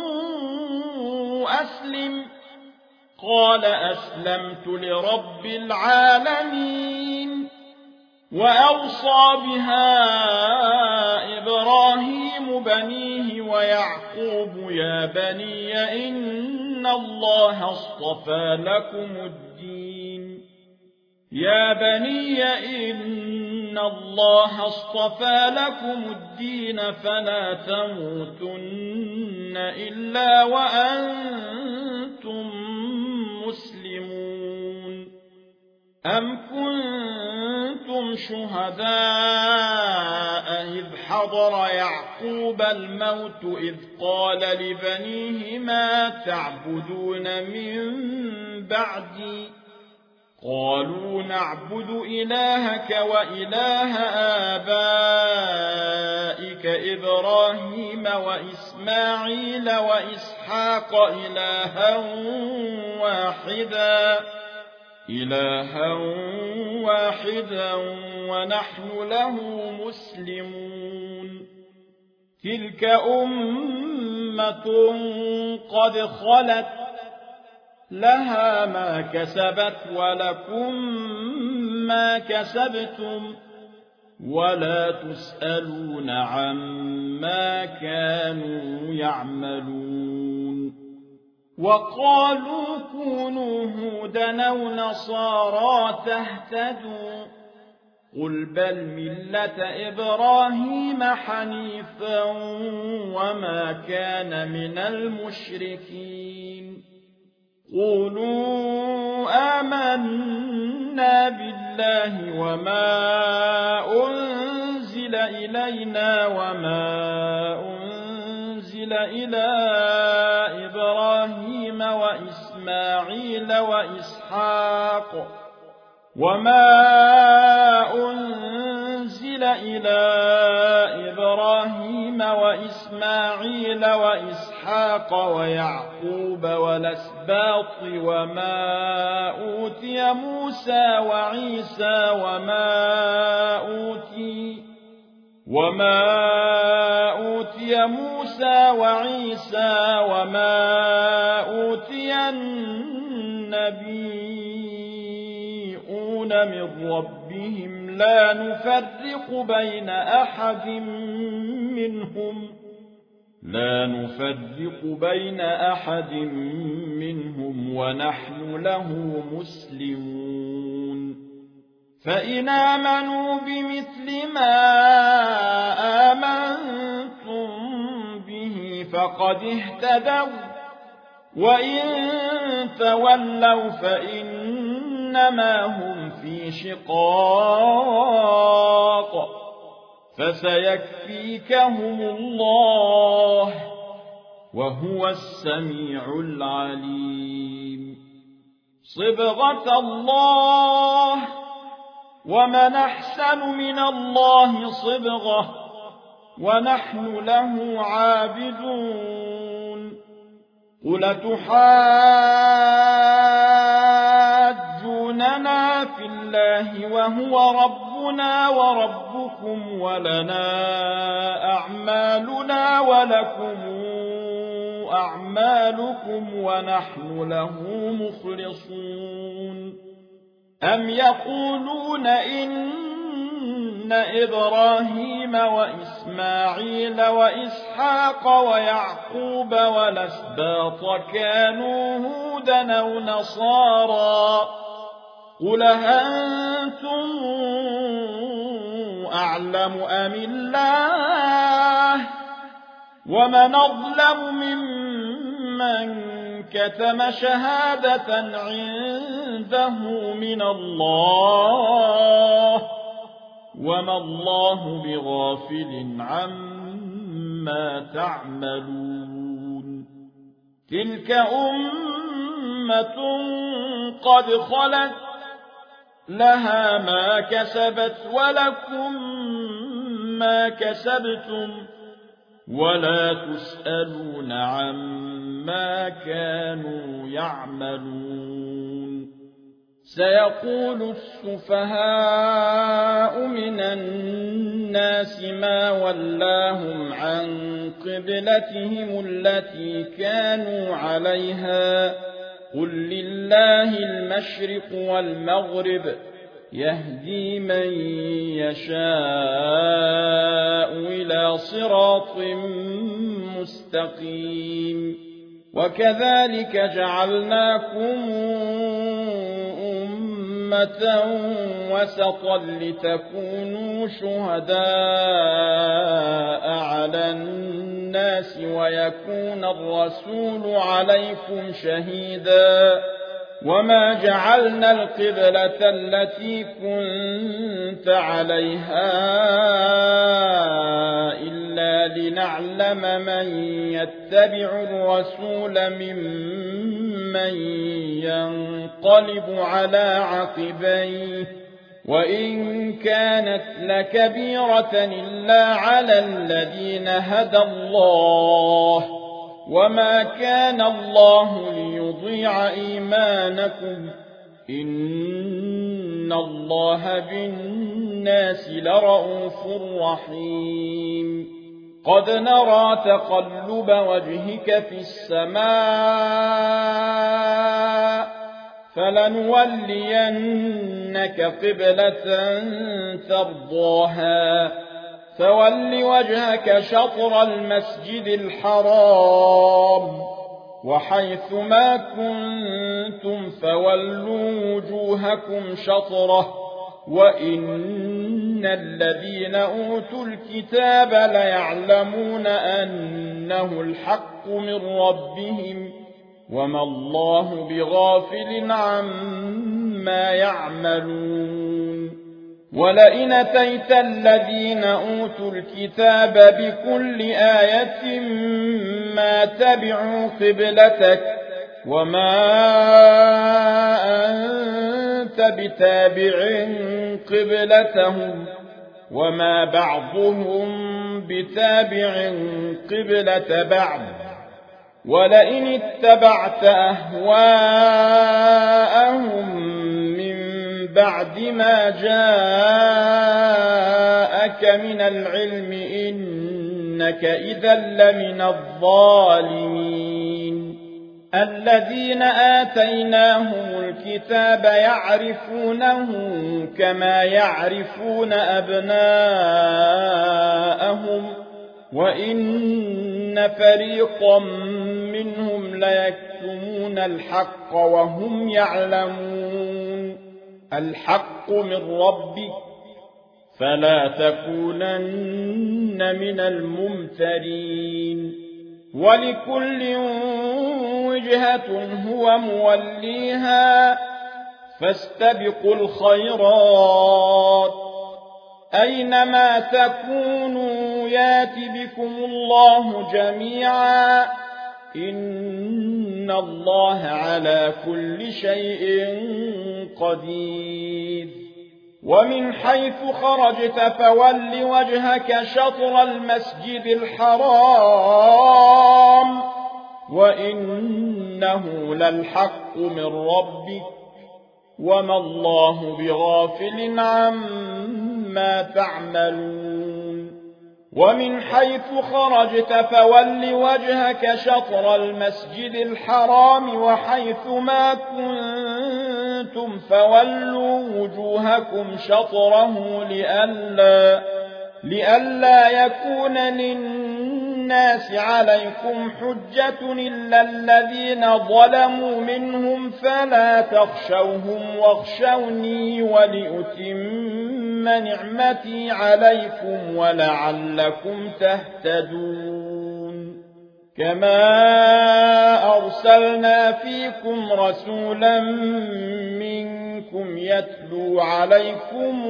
أسلم قال أسلمت لرب العالمين وأوصى بها إبراهيم بنيه ويعقوب يا بني إن الله اصطفى لكم الدين فلا تموتن إلا وأنتم مسلمون أم كنتم شهداء إذ حضر يعقوب الموت إذ قال لبنيه ما تعبدون من بعدي قالوا نعبد إلهك وإله آبائك إبراهيم وإسماعيل وإسحاق إلها واحدا ونحن له مسلمون تلك أمة قد خلت لها ما كسبت ولكم ما كسبتم ولا تسألون عما كانوا يعملون وقالوا كونوا هودا أو نصارى تهتدوا قل بل ملة إبراهيم حنيفا وما كان من المشركين قولوا آمنا بالله وما أنزل إلينا وما أنزل إلى إبراهيم وإسماعيل وإسحاق ويعقوب والأسباط وما أوتي موسى وعيسى وما أوتي النبيون من ربهم لا نفرق بين أحد منهم ونحن له مسلمون فإن آمنوا بمثل ما آمنتم به فقد اهتدوا وإن تولوا فإنما هم في شقاق فسيكفيكهم الله وهو السميع العليم صبغة الله ومن أحسن من الله صبغة ونحن له عابدون قل تحاجوننا في الله وهو ربنا وربكم ولنا أعمالنا ولكم أعمالكم ونحن له مخلصون أم يقولون إن إبراهيم وإسماعيل وإسحاق ويعقوب والأسباط كانوا هودا أو نصارى قل أنتم أعلم أم الله ومن أظلم ممن كتم شهادة عنده من الله وما الله بغافل عما تعملون تلك أمة قد خلت لها ما كسبت ولكم ما كسبتم ولا تسألون عما كانوا يعملون سيقول السفهاء من الناس ما ولاهم عن قبلتهم التي كانوا عليها قل لله المشرق والمغرب يهدي من يشاء إلى صراط مستقيم وكذلك جعلناكم أمة وسطا لتكونوا شهداء على الناس ويكون الرسول عليكم شهيدا وما جعلنا القبلة التي كنت عليها إلا لنعلم من يتبع الرسول ممن ينقلب على عقبيه وإن كانت لكبيرة إلا على الذين هدى الله وما كان الله ليضيع إيمانكم إن الله بالناس لرءوف رحيم قد نرى تقلب وجهك في السماء فلنولينك قبلة ترضاها فول وجهك شطر المسجد الحرام وحيث ما كنتم فولوا وجوهكم شطره وإن الذين أوتوا الكتاب ليعلمون أنه الحق من ربهم وما الله بغافل عما يعملون ولئن أتيت الذين أوتوا الكتاب بكل آية ما تبعوا قبلتك وما أنت بتابع قبلتهم وما بعضهم بتابع قبلة بعض ولئن اتبعت أهواءهم من بعد ما جاءك من العلم إنك إذا لمن الظالمين الذين آتيناهم الكتاب يعرفونه كما يعرفون أبناءهم وإن فريقا منهم ليكتمون الحق وهم يعلمون الحق من ربك فلا تكونن من الممترين ولكل وجهة هو موليها فاستبقوا الخيرات أينما تكونوا يات بكم الله جميعا إن الله على كل شيء قدير ومن حيث خرجت فول وجهك شطر المسجد الحرام وإنه للحق من ربك وما الله بغافل عما تعملون ومن حيث خرجت فول وجهك شطر المسجد الحرام وحيث ما كنتم فولوا وجوهكم شطره لئلا يكون للناس عليكم حجة إلا الذين ظلموا منهم فلا تخشوهم واخشوني ولأتم نعمتي عليكم ولعلكم تهتدون كما أرسلنا فيكم رسولا منكم يتلو عليكم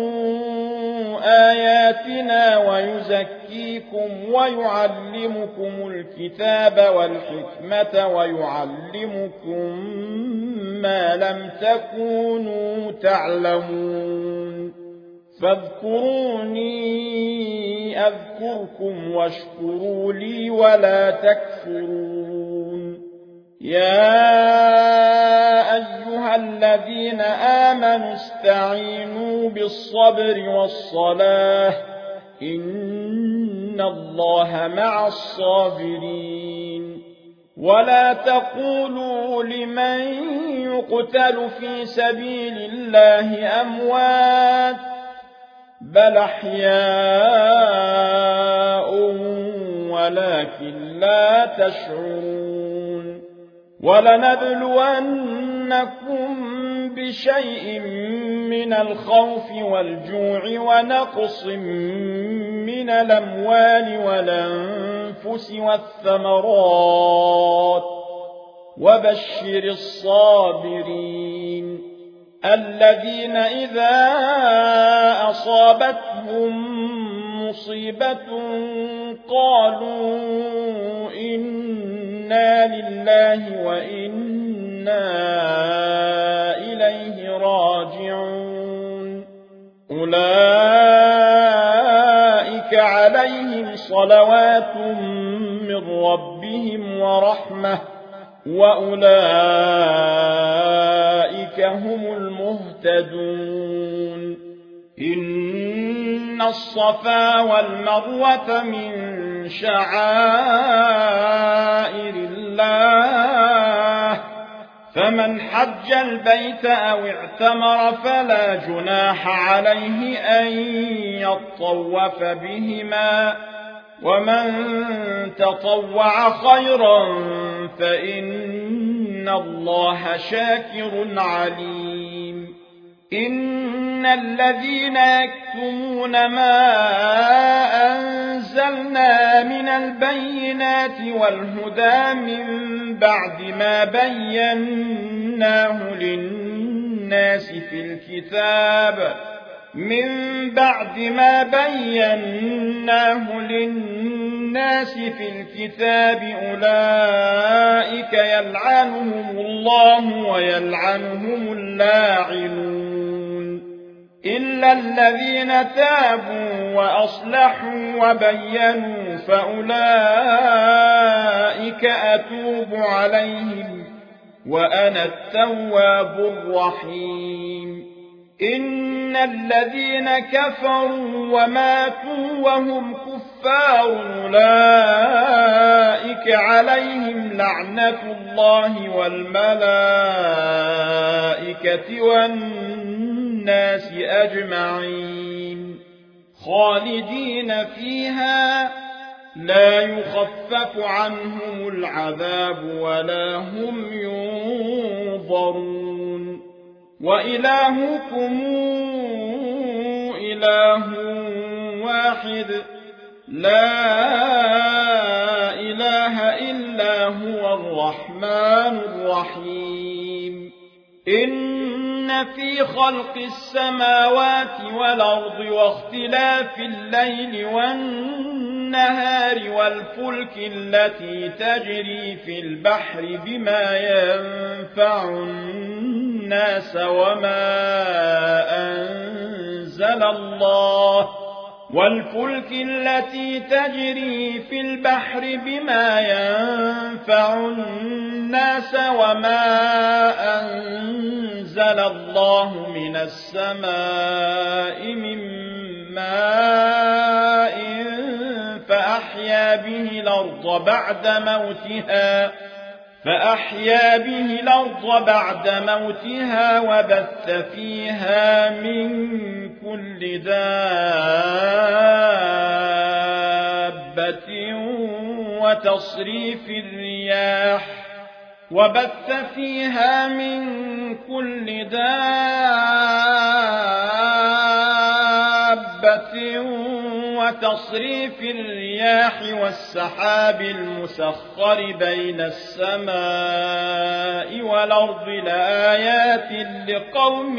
آياتنا ويزكيكم ويعلمكم الكتاب والحكمة ويعلمكم ما لم تكونوا تعلمون فاذكروني أذكركم واشكروا لي ولا تكفرون يا أيها الذين آمنوا استعينوا بالصبر والصلاة إن الله مع الصابرين ولا تقولوا لمن يقتل في سبيل الله أموات بل أحياء ولكن لا تشعرون ولنبلونكم بشيء من الخوف والجوع ونقص من الأموال والأنفس والثمرات وبشر الصابرين الذين إذا أصابتهم مصيبة قالوا إنا لله وإنا إليه راجعون أولئك عليهم صلوات من ربهم ورحمة وأولئك هم المهتدون إن الصفا والمروة من شعائر الله فمن حج البيت أو اعتمر فلا جناح عليه أن يطوف بهما ومن تطوع خيرا فإن الله شاكر عليم إن الذين يكتمون ما أنزلنا من البينات والهدى من بعد ما بيناه للناس في الكتاب أولئك يلعنهم الله ويلعنهم اللاعنون إلا الذين تابوا وأصلحوا وبينوا فأولئك أتوب عليهم وأنا التواب الرحيم إن الذين كفروا وماتوا وهم كفار أولئك عليهم لعنة الله والملائكة والناس أجمعين خالدين فيها لا يخفف عنهم العذاب ولا هم ينظرون وإلهكم إله واحد لا إله إلا هو الرحمن الرحيم إن في خلق السماوات والأرض واختلاف الليل والنهار والفلك التي تجري في البحر بما ينفع الناس وما أنزل الله من السماء من ماء فأحيا به الأرض بعد موتها وبث فيها من كل دابة وتصريف الرياح والسحاب المسخر بين السماء والأرض لآيات لقوم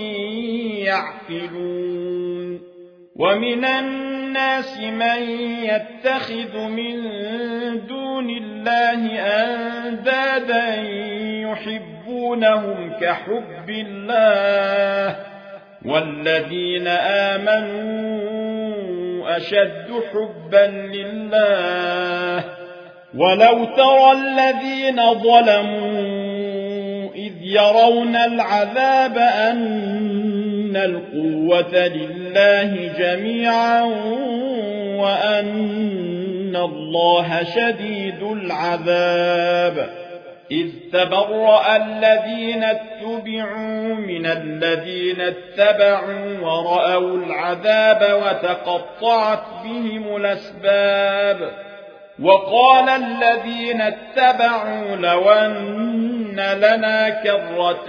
يعقلون ومن الناس من يتخذ من دون الله أندادا يحبونهم كحب الله والذين آمنوا أشد حبا لله ولو ترى الذين ظلموا إذ يرون العذاب أن القوة لله جميعا وأن إن الله شديد العذاب إذ تبرأ الذين اتبعوا من الذين اتبعوا ورأوا العذاب وتقطعت بهم الأسباب وقال الذين اتبعوا لو أن لنا كرة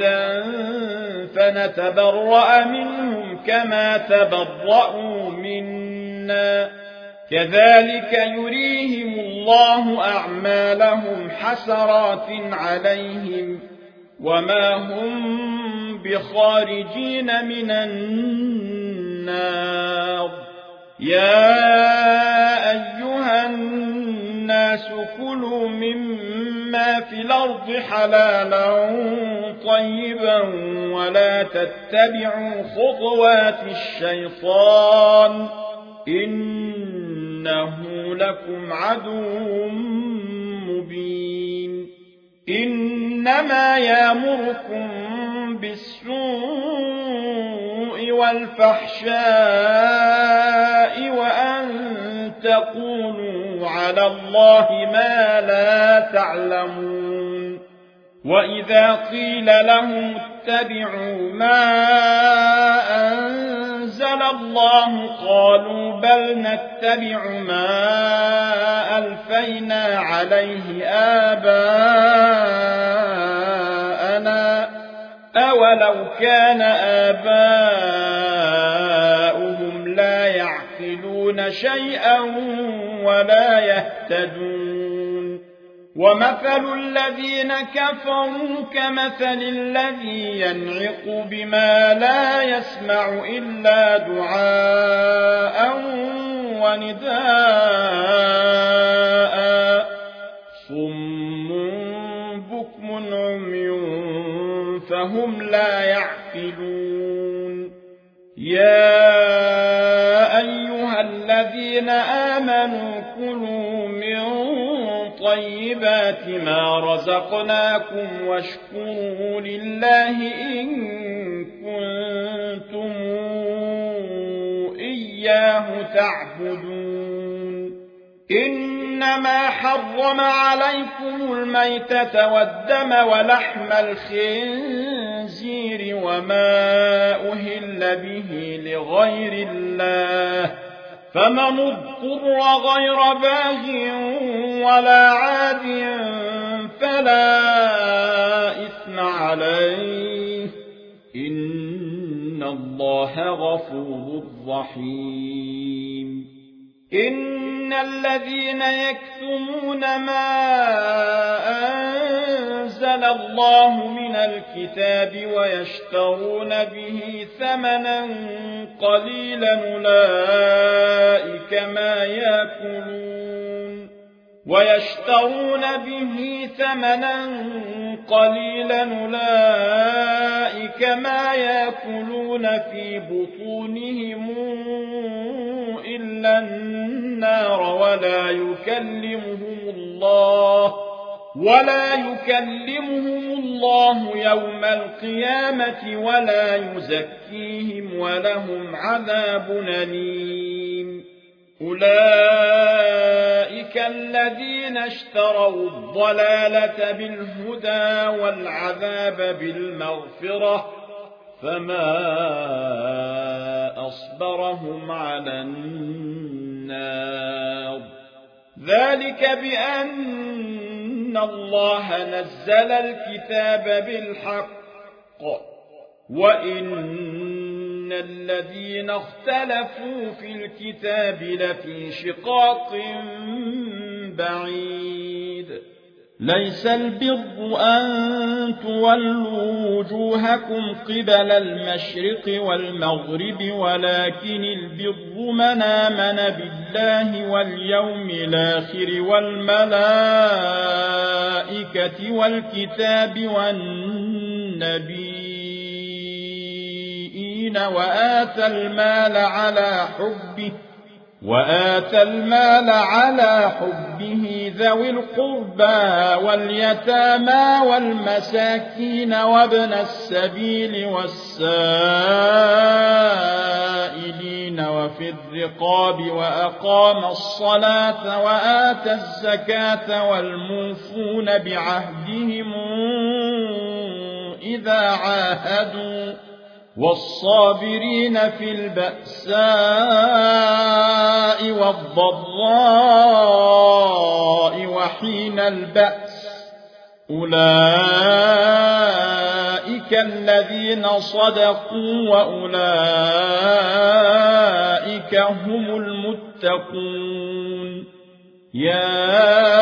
فنتبرأ منهم كما تبرأوا منا كذلك يريهم الله أعمالهم حسرات عليهم وما هم بخارجين من النار يا أيها الناس كلوا مما في الأرض حلالا طيبا ولا تتبعوا خطوات الشيطان إنه لكم عدو مبين إنما يأمركم بالسوء والفحشاء وأن تقولوا على الله ما لا تعلمون وإذا قيل لهم اتبعوا ما أنزل الله قالوا بل نتبع ما ألفينا عليه آباءنا أولو كان آباؤهم لا يعقلون شيئا ولا يهتدون ومثل الذين كفروا كمثل الذي ينعق بما لا يسمع إلا دعاء ونداء صم بكم عمي فهم لا يعقلون يا أيها الذين آمنوا كلوا من طيبات ما رزقناكم واشكروا لله إن كنتم إياه تعبدون إنما حرم عليكم الميتة والدم ولحم الخنزير وما أهل به لغير الله فمن اضطر غير باغ ولا عاد فلا إثم عليه إن الله غفور رحيم إن الذين يكتمون ما أنزل الله من الكتاب ويشترون به ثمنا قليلا أولئك ما يأكلون في بطونهم إلا النار ولا يكلمهم الله يوم القيامة ولا يزكيهم ولهم عذاب أليم أولئك الذين اشتروا الضلالة بالهدى والعذاب بالمغفرة فما أصبرهم على النار ذلك بأن الله نزل الكتاب بالحق وإن الذين اختلفوا في الكتاب لفي شقاق بعيد ليس البر أن تولوا وجوهكم قبل المشرق والمغرب ولكن البر من آمن بالله واليوم الآخر والملائكة والكتاب والنبيين وآتى المال على حبه وآتى المال على حبه ذوي القربى واليتامى والمساكين وابن السبيل والسائلين وفي الرقاب وأقام الصلاة وآتى الزكاة والموفون بعهدهم إذا عاهدوا والصابرين في البأساء والضراء وحين البأس أولئك الذين صدقوا وأولئك هم المتقون يا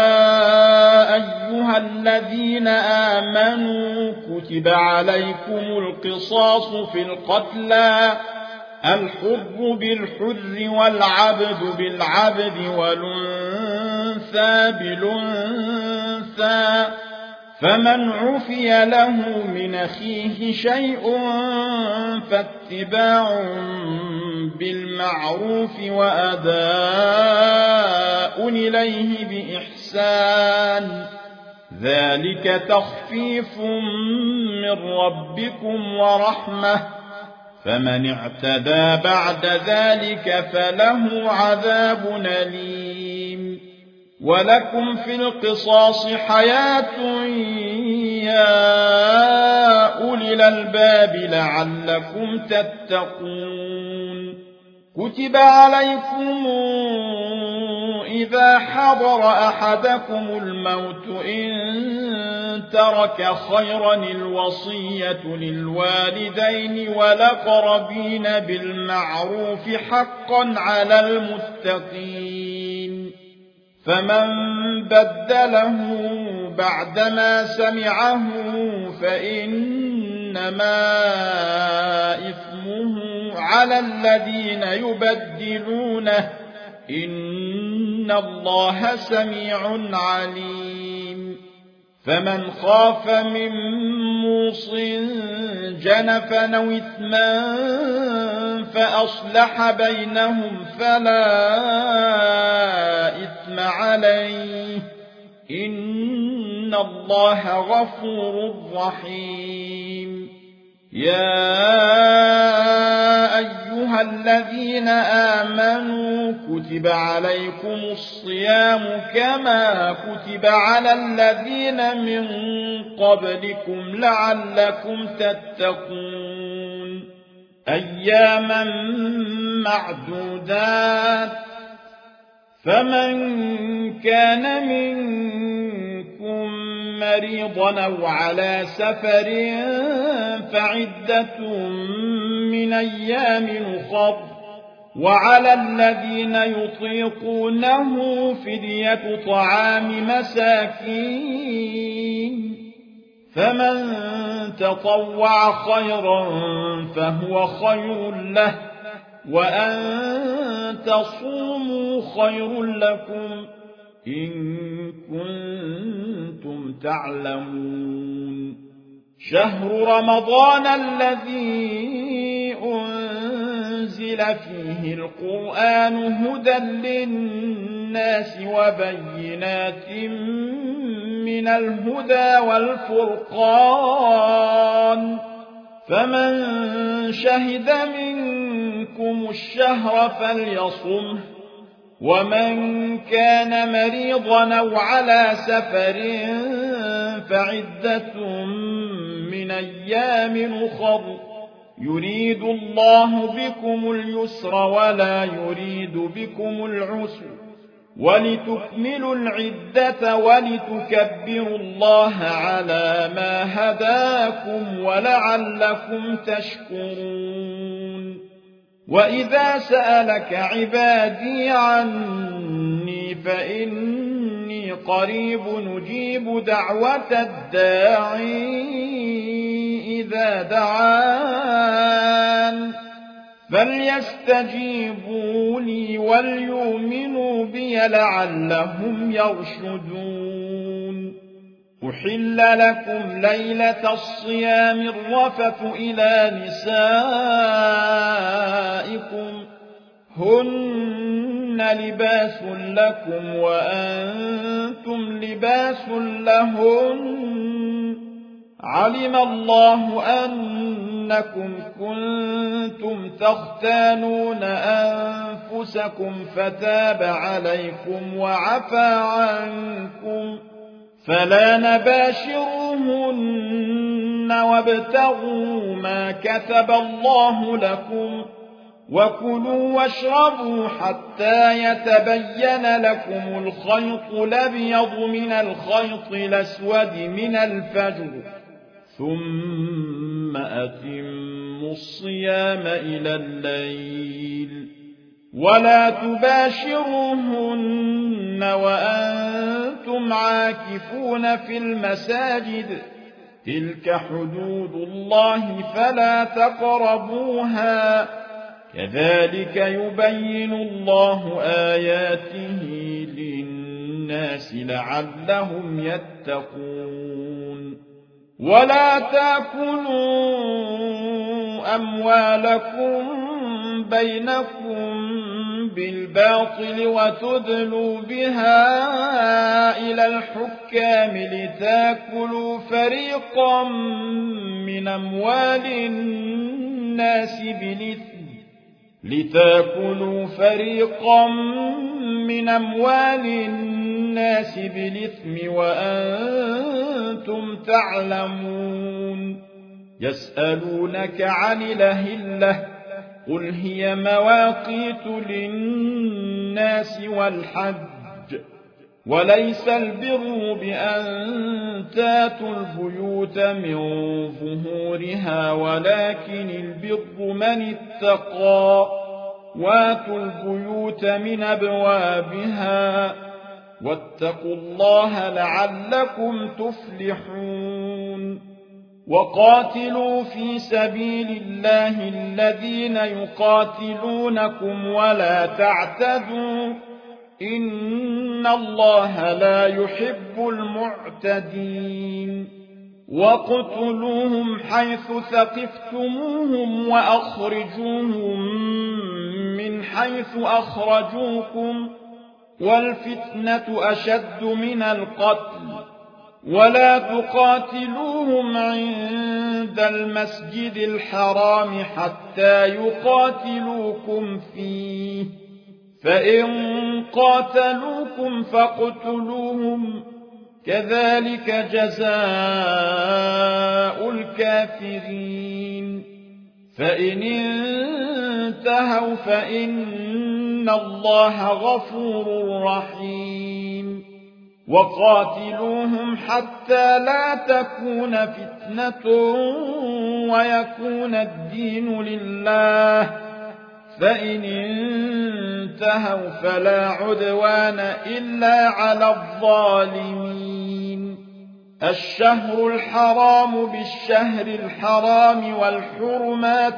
أيها الذين آمنوا كتب عليكم القصاص في القتلى الحر بالحر والعبد بالعبد والأنثى بالأنثى فمن عفي له من أخيه شيء فاتباع بالمعروف وأداء إليه بإحسان ذلك تخفيف من ربكم ورحمة فمن اعتدى بعد ذلك فله عذاب أليم ولكم في القصاص حياة يا أولي الألباب لعلكم تتقون كتب عليكم إذا حضر أحدكم الموت إن ترك خيرا الوصية للوالدين والأقربين بالمعروف حقا على المتقين فمن بدله بعدما سمعه فإنما إثمه على الذين يبدلونه إن الله سميع عليم فمن خاف من موص جنفا أو إثما فأصلح بينهم فلا إثم عليه إن الله غفور رحيم يا أيها الذين آمنوا كتب عليكم الصيام كما كتب على الذين من قبلكم لعلكم تتقون أياما معدودات فمن كان منكم مريضا أو على سفر فعدة من أيام أخر وعلى الذين يطيقونه فدية طعام مساكين فمن تطوع خيرا فهو خير له وأن تصوموا خير لكم إن كنتم تعلمون شهر رمضان الذي أنزل فيه القرآن هدى للناس وبينات من الهدى والفرقان فمن شهد منكم الشهر فليصمه ومن كان مريضا أو على سفر فعدة من أيام أخر يريد الله بكم اليسر ولا يريد بكم العسر ولتكملوا العدة ولتكبروا الله على ما هداكم ولعلكم تشكرون وإذا سألك عبادي عني فإني قريب نجيب دعوة الداعي إذا دعان فليستجيبوا لي وليؤمنوا بي لعلهم يرشدون أحل لكم ليلة الصيام الرفث إلى نسائكم هن لباس لكم وأنتم لباس لهن علم الله أنكم كنتم تختانون أنفسكم فتاب عليكم وعفى عنكم فلا نباشروهن وابتغوا ما كتب الله لكم وكلوا واشربوا حتى يتبين لكم الخيط الأبيض من الخيط الأسود من الفجر ثم أتموا الصيام إلى الليل ولا تباشروهن وأنتم عاكفون في المساجد تلك حدود الله فلا تقربوها كذلك يبين الله آياته للناس لعلهم يتقون ولا تأكلوا أموالكم بينكم بالباطل وتدلوا بها إلى الحكام لتأكلوا فريقا من أموال الناس بالإثم وأنتم تعلمون يسألونك عن الأهلة قل هي مواقيت للناس والحج وليس البر بأن تاتوا البيوت من ظهورها ولكن البر من اتقى واتوا البيوت من أبوابها واتقوا الله لعلكم تفلحون وقاتلوا في سبيل الله الذين يقاتلونكم ولا تعتدوا إن الله لا يحب المعتدين وقتلوهم حيث ثقفتموهم وأخرجوهم من حيث أخرجوكم والفتنة أشد من القتل ولا تقاتلوهم عند المسجد الحرام حتى يقاتلوكم فيه فإن قاتلوكم فاقتلوهم كذلك جزاء الكافرين فإن انتهوا فإن الله غفور رحيم وقاتلوهم حتى لا تكون فتنة ويكون الدين لله فإن انتهوا فلا عدوان إلا على الظالمين الشهر الحرام بالشهر الحرام والحرمات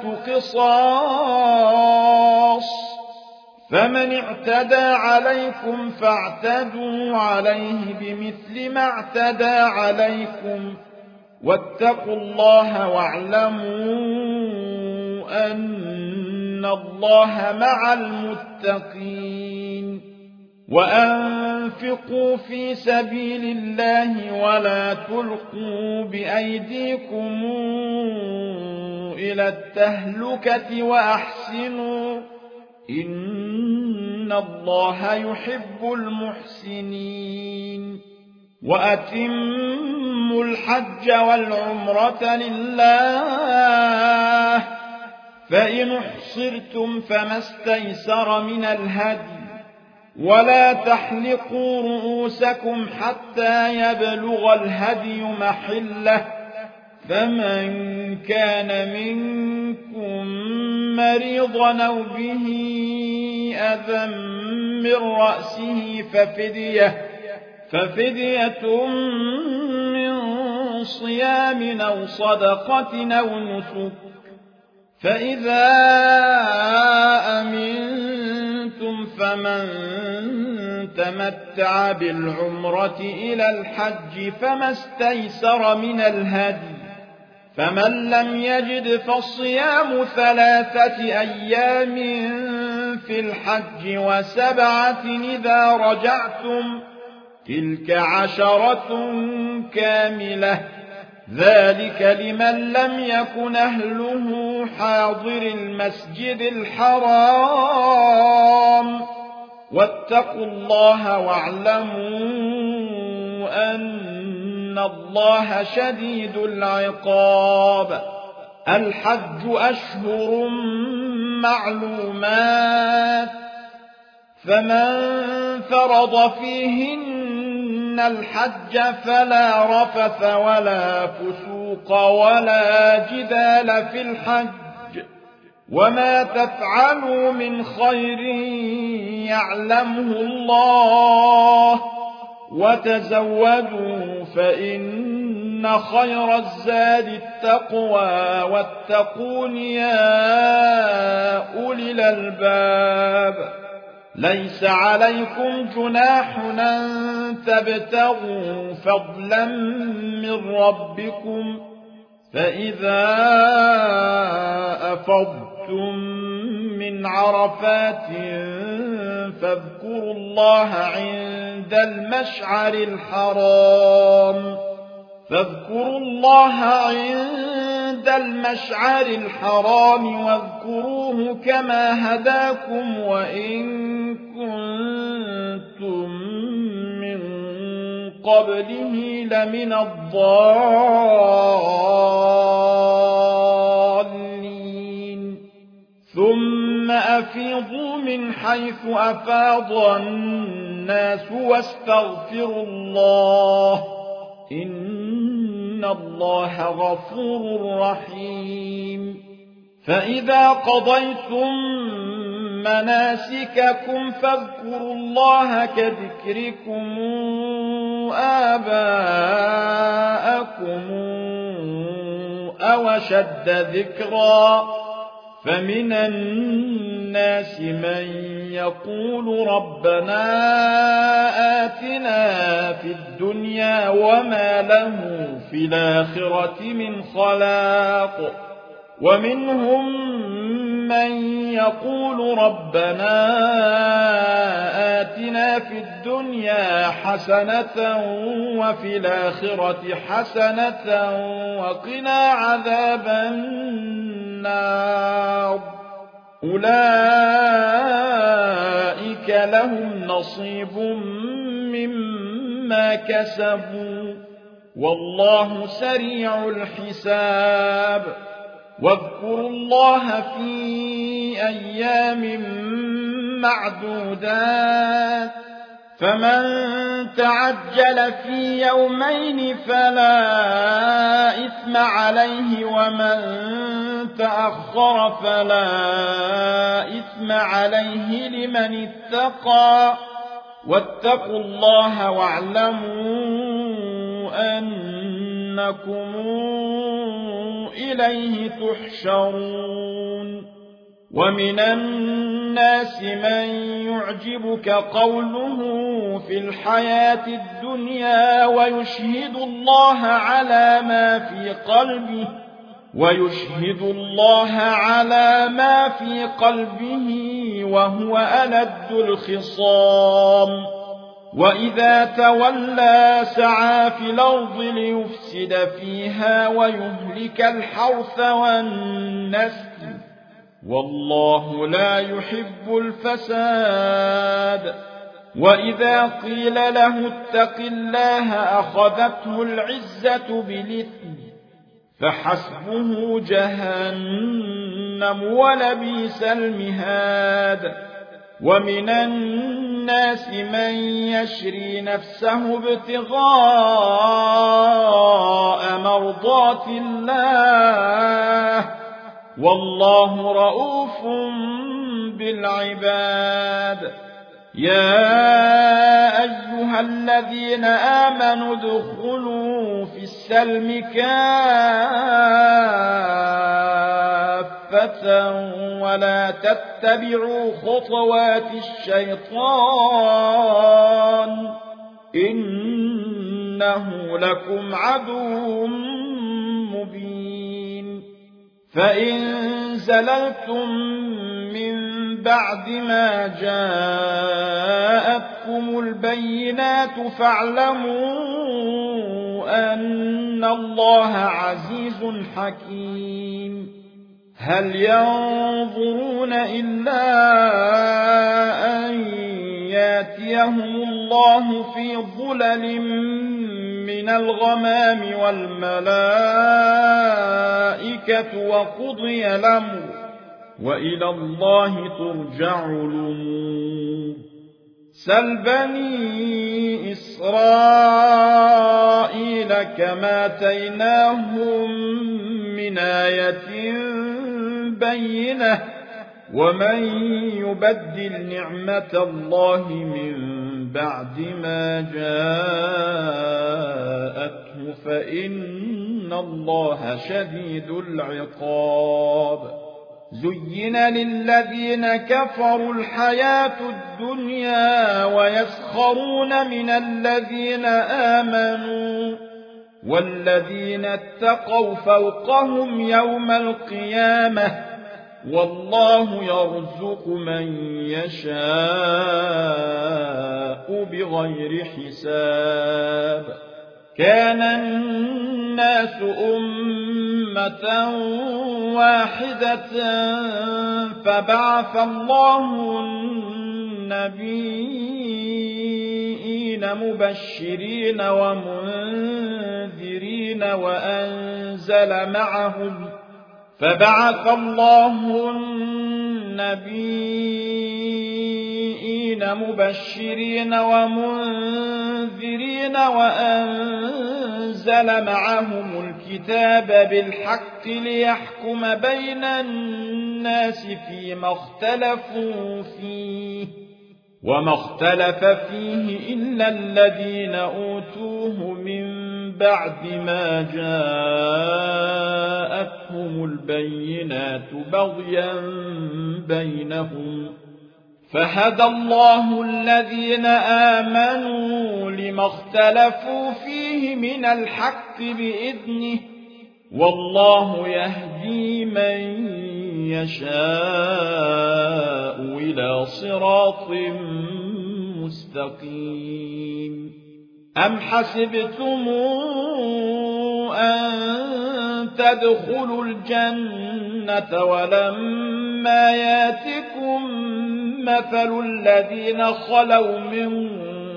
قصاص فمن اعتدى عليكم فاعتدوا عليه بمثل ما اعتدى عليكم واتقوا الله واعلموا أن الله مع المتقين وأنفقوا في سبيل الله ولا تلقوا بأيديكم إلى التهلكة وأحسنوا إن الله يحب المحسنين وأتموا الحج والعمرة لله فإن احصرتم فما استيسر من الهدي ولا تحلقوا رؤوسكم حتى يبلغ الهدي محله فمن كان منكم مريضا أو به أذى من رأسه ففدية من صيام أو صدقة أو نسك فإذا أمنتم فمن تمتع بالعمرة إلى الحج فما استيسر من الهدي فمن لم يجد فالصيام 3 أيام في الحج وسبعة إذا رجعتم تلك 10 كاملة ذلك لمن لم يكن أهله حاضر المسجد الحرام واتقوا الله واعلموا أن الله شديد العقاب الحج أشهر معلومات فمن فرض فيهن الحج فلا رفث ولا فسوق ولا جدال في الحج وما تفعلوا من خير يعلمه الله وتزودوا فإن خير الزاد التقوى واتقون يا أولي الألباب ليس عليكم جناح أن تبتغوا فضلا من ربكم فإذا أفضتم من عرفات فاذكروا الله عند المشعر الحرام واذكروه كما هداكم وإن كنتم من قبله لمن الضالين ثم أفيضوا من حيث أفاض الناس واستغفروا الله إن الله غفور رحيم فإذا قضيتم مناسككم فاذكروا الله كذكركم آباءكم أو أشد ذكرا فمن الناس من يقول ربنا آتنا في الدنيا وما له في الآخرة من خلاق ومنهم من يقول ربنا آتنا في الدنيا حسنة وفي الآخرة حسنة وقنا عذاب النار أولئك لهم نصيب مما كسبوا والله سريع الحساب واذكروا الله في أيام معدودات فمن تعجل في يومين فلا إثم عليه ومن تأخر فلا إثم عليه لمن اتقى واتقوا الله واعلموا أنكم إليه تحشرون ومن الناس من يعجبك قوله في الحياة الدنيا ويشهد الله على ما في قلبه وهو ألد الخصام وإذا تولى سعى في الأرض ليفسد فيها ويهلك الحرث والنسل والله لا يحب الفساد وإذا قيل له اتق الله أخذته العزة بالإثم فحسبه جهنم ولبئس المهاد ومن الناس من يشري نفسه ابتغاء مرضات الله والله رؤوف بالعباد يا أيها الذين آمنوا ادخلوا في السلم كافة ولا تتبعوا خطوات الشيطان إنه لكم عدو مبين فإن زللتم من بعد ما جاءتكم البينات فاعلموا أن الله عزيز حكيم. هل ينظرون إلا أن ياتيهم الله في ظلل من الغمام والملائكة وقضي الأمر وإلى الله ترجع الأمور. سل بني إسرائيل كما آتيناهم من آية بينة ومن يبدل نعمة الله من بعد ما جاءته فإن الله شديد العقاب. زين للذين كفروا الحياة الدنيا ويسخرون من الذين آمنوا والذين اتقوا فوقهم يوم القيامة والله يرزق من يشاء بغير حساب. كان الناس أمة واحدة فبعث الله النبيين مبشرين ومنذرين وأنزل معهم الكتاب بالحق ليحكم بين الناس فيما اختلفوا فيه وما اختلف فيه إلا الذين أوتوه من بعد ما جاءتهم البينات بغيا بينهم فهدى الله الذين آمنوا لما اختلفوا فيه من الحق بإذنه والله يهدي من يشاء إلى صراط مستقيم. أم حسبتم أن تدخلوا الجنة ولما ياتكم مثل الذين خلوا من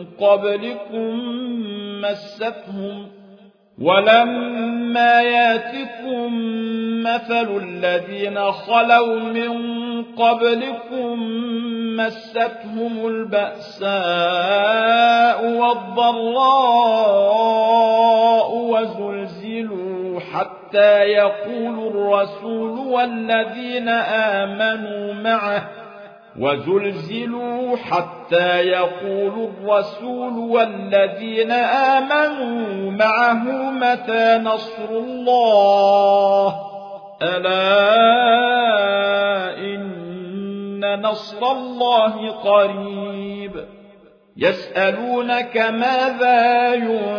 قبلكم مستهم البأساء والضراء وزلزلوا حتى يقول الرسول والذين آمنوا معه متى نصر الله ألا إن نصر الله قريب. يسألونك ماذا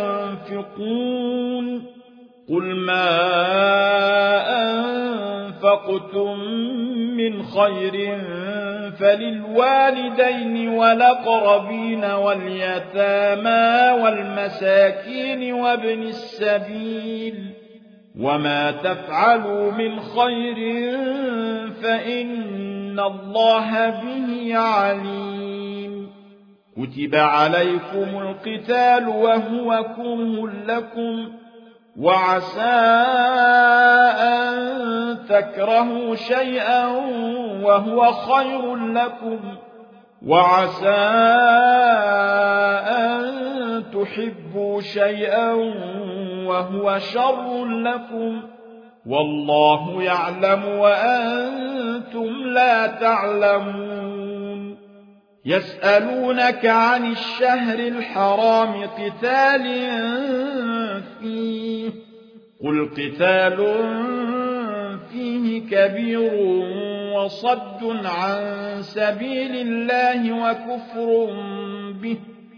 ينفقون قل ما أنفقتم من خير فللوالدين والأقربين واليتامى والمساكين وابن السبيل وما تفعلوا من خير فإن الله به عليم. كتب عليكم القتال وهو كره لكم وعسى أن تكرهوا شيئا وهو خير لكم وعسى أن تحبوا شيئا وهو شر لكم والله يعلم وأنتم لا تعلمون. يسألونك عن الشهر الحرام قتال فيه قل قتال فيه كبير وصد عن سبيل الله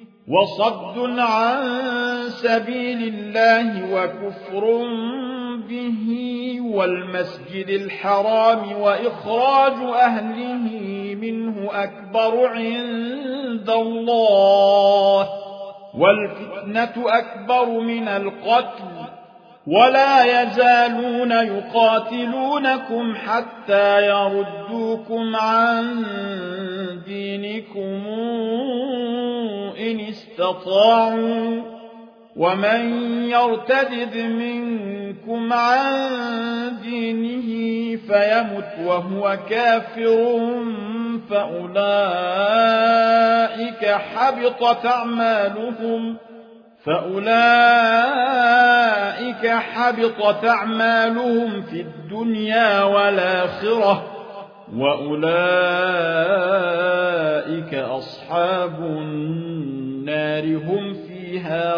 وكفر به والمسجد الحرام وإخراج أهله منه أكبر عند الله والفتنة أكبر من القتل ولا يزالون يقاتلونكم حتى يردوكم عن دينكم إن استطاعوا ومن يرتد منكم عن فدينه فيمت وهو كافر فأولئك حبطت أعمالهم في الدنيا والآخرة وأولئك أصحاب النار هم فيها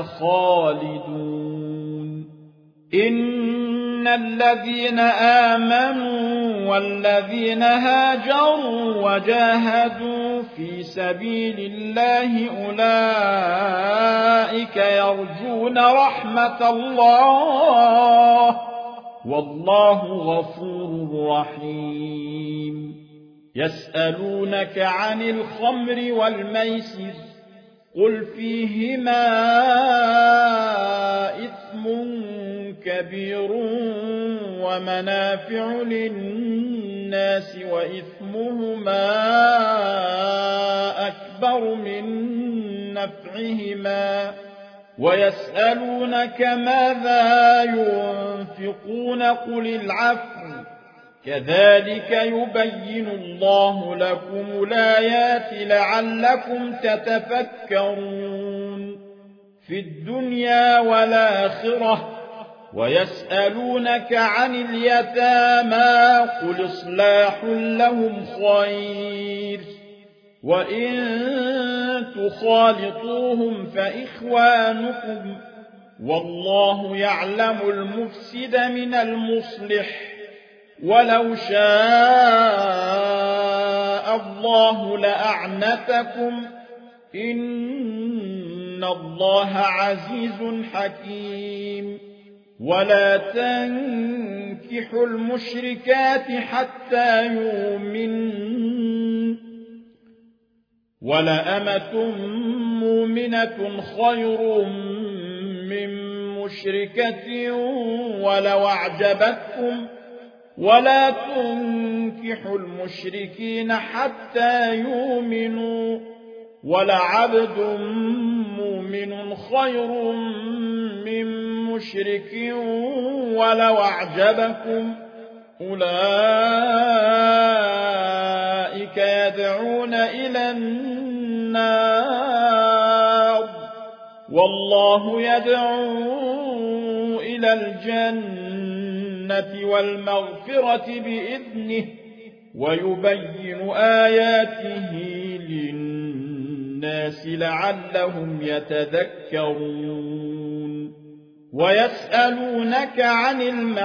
خالدون إن الذين آمنوا والذين هاجروا وجاهدوا في سبيل الله أولئك يرجون رحمة الله والله غفور رحيم يسألونك عن الخمر والميسر قل فيهما إثم كبير ومنافع للناس وإثمهما أكبر من نفعهما ويسألونك ماذا ينفقون قل العفو كذلك يبين الله لكم الآيات لعلكم تتفكرون في الدنيا والآخرة ويسألونك عن اليتامى قل إصلاح لهم خير وإن تخالطوهم فإخوانكم والله يعلم المفسد من المصلح ولو شاء الله لأعنتكم إن الله عزيز حكيم ولا تنكحوا المشركات حتى يؤمنوا ولأمة مؤمنة خير من مشركة ولو أعجبتكم ولا تنكحوا المشركين حتى يؤمنوا ولعبد مؤمن خير من مشرك ولو أعجبكم أولئك يدعون إلى النار والله يدعو إلى الجنة والمغفرة بإذنه ويبين آياته للناس لعلهم يتذكرون ويسألونك عن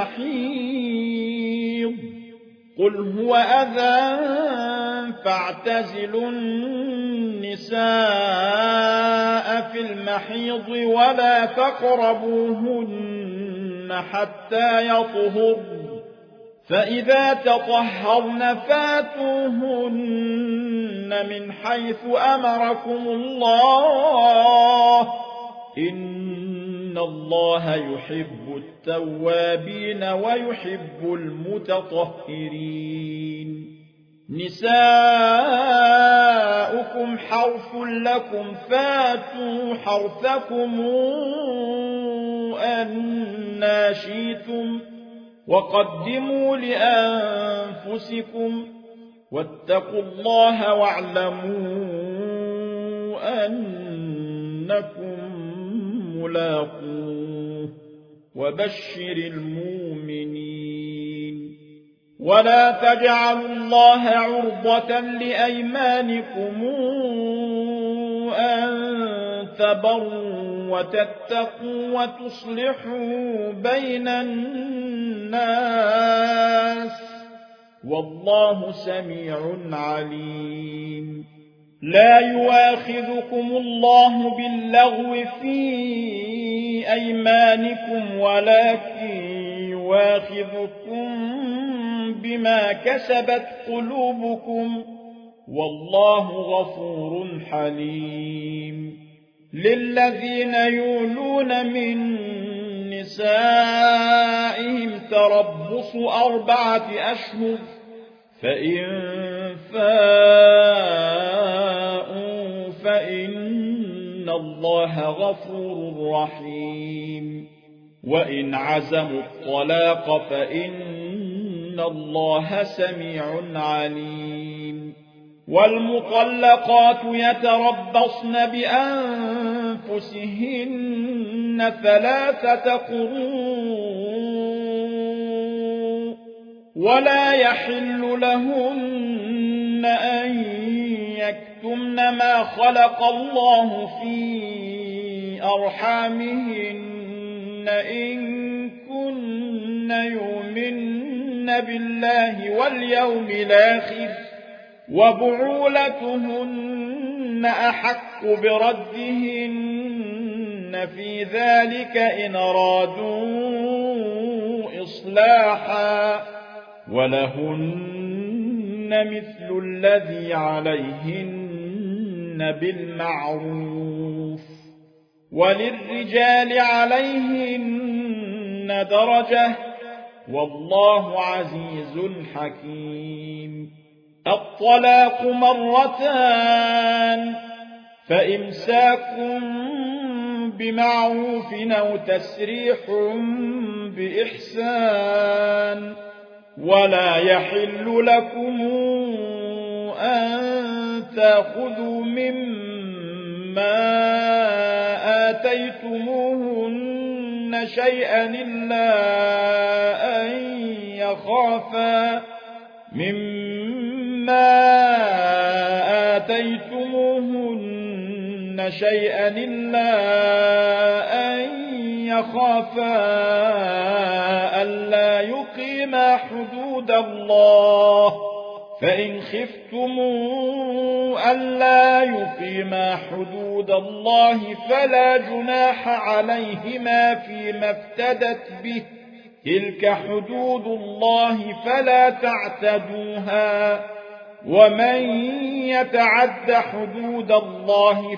المحيض قل هو أذى فاعتزلوا النساء في المحيض ولا تقربوهن حتى يطهرن فإذا تطهرن فاتوهن من حيث أمركم الله إن الله يحب التوابين ويحب المتطهرين نساؤكم حرث لكم فاتوا حرثكم أنى شئتم وقدموا لأنفسكم واتقوا الله واعلموا أنكم ملاقوه وبشر المؤمنين ولا تجعلوا الله عرضة لأيمانكم أن تبروا وتتقوا وتصلحوا بين الناس والله سميع عليم لا يؤاخذكم الله باللغو في أيمانكم ولكن يواخذكم بما كسبت قلوبكم والله غفور حليم للذين يولون من نسائهم تربص 4 أشهر فإن فاءوا فإن الله غفور رحيم وإن عزموا الطلاق فإن الله سميع عليم والمطلقات يتربصن بأنفسهن 3 قروء ولا يحل لهن أن يكتمن ما خلق الله في أرحامهن إن كن يؤمن بالله واليوم الآخر وبعولتهن أحق بردهن في ذلك إن أرادوا إصلاحا ولهن مثل الذي عليهن بالمعروف وللرجال عليهن درجة والله عزيز حكيم الطلاق 2 مرتان فإمساك بمعروف أو تسريح بإحسان ولا يحل لكم أن تأخذوا مما آتيتموهن شيئا إلا أن يخافا ألا يقيما حدود الله فإن خفتم ألا يقيما حدود الله فلا جناح عليهما فيما افتدت به تلك حدود الله فلا تعتدوها ومن يتعد حدود الله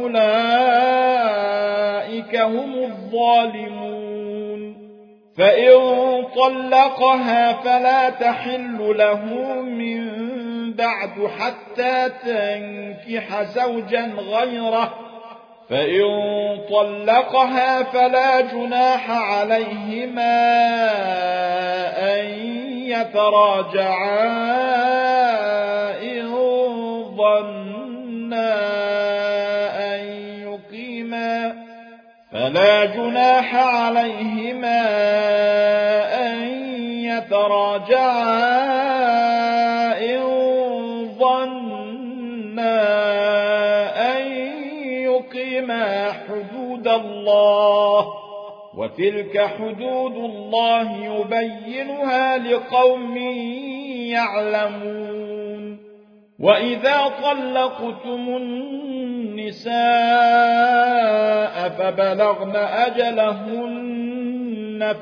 فأولئك هم الظالمون فإن طلقها فلا تحل له من بعد حتى تنكح زوجا غيره فإن طلقها فلا جناح عليهما أن يتراجعا إن ظنا أن يقيما فلا جناح عليهما أن يتراجعا إن ظنا أن يقيما حدود الله وتلك حدود الله يبينها لقوم يعلمون وإذا طلقتم النساء فبلغن أجلهن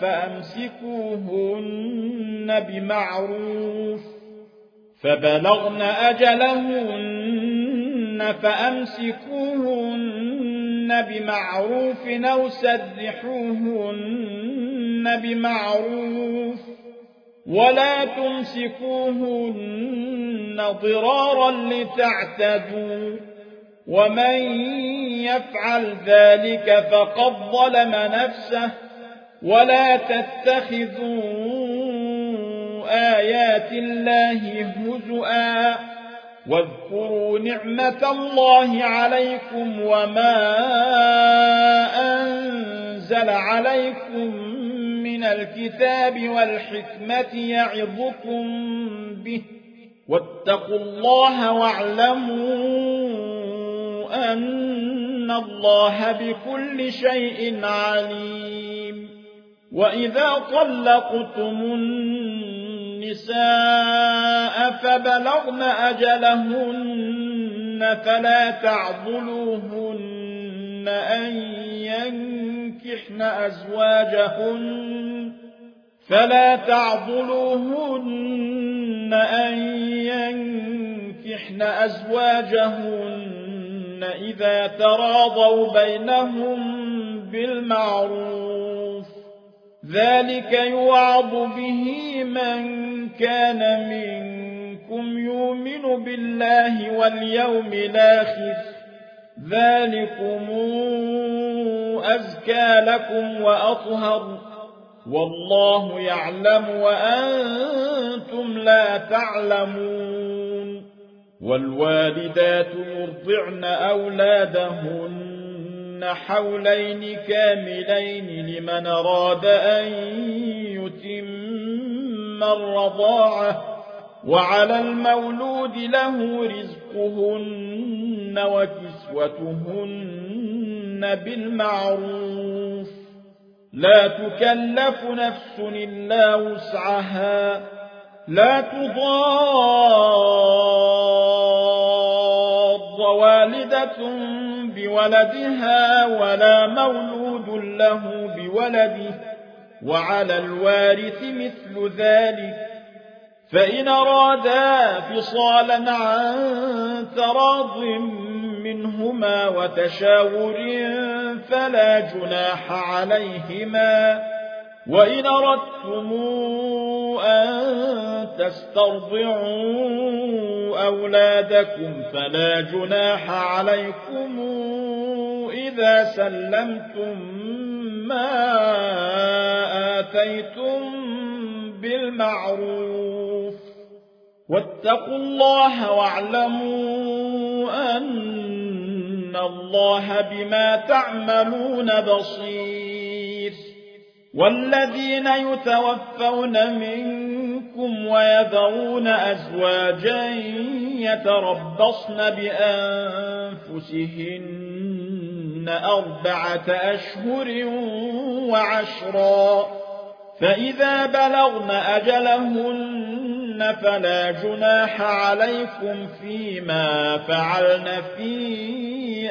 فأمسكوهن بمعروف أو سرحوهن بمعروف ولا تمسكوهن ضرارا لتعتدوا ومن يفعل ذلك فقد ظلم نفسه ولا تتخذوا آيات الله هزؤا واذكروا نعمة الله عليكم وما أنزل عليكم من الكتاب والحكمة يعظكم به واتقوا الله واعلموا أن الله بكل شيء عليم وإذا طلقتم النساء فبلغن أجلهن فلا تعضلوهن أن ينكحن فلا تعضلوهن أن ينكحن أزواجهن إذا تراضوا بينهم بالمعروف، ذلك يوعظ به من كان منكم يؤمن بالله واليوم الآخر، ذلكم أزكى لكم وأطهر، والله يعلم وأنتم لا تعلمون. والوالدات يرضعن أولادهن حولين كاملين لمن أراد أن يتم الرضاعة، وعلى المولود له رزقهن وكسوتهن بالمعروف، لا تكلف نفس إلا وسعها، لا تضار والدة بولدها ولا مولود له بولده، وعلى الوارث مثل ذلك، فإن أرادا فصالا عن تراض منهما وتشاور فلا جناح عليهما، وإن أردتم أن تسترضعوا أولادكم فلا جناح عليكم إذا سلمتم ما آتيتم بالمعروف، واتقوا الله واعلموا أن الله بما تعملون بصير. والذين يتوفون منكم ويذرون أزواجا يتربصن بأنفسهن 4 أشهر وعشرا، فإذا بلغن أجلهن فلا جناح عليكم فيما فعلن في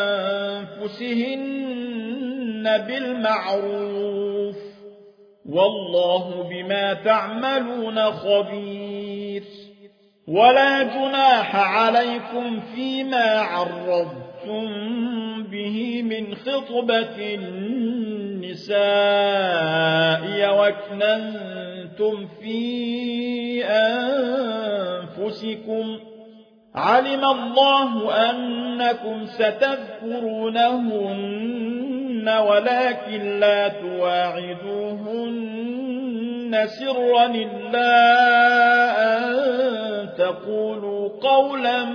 أنفسهن بالمعروف، والله بما تعملون خبير. ولا جناح عليكم فيما عرضتم به من خطبة النساء وأكننتم في أنفسكم، علم الله أنكم ستذكرونهن ولكن لا تواعدوهن سرا إلا أن تقولوا قولا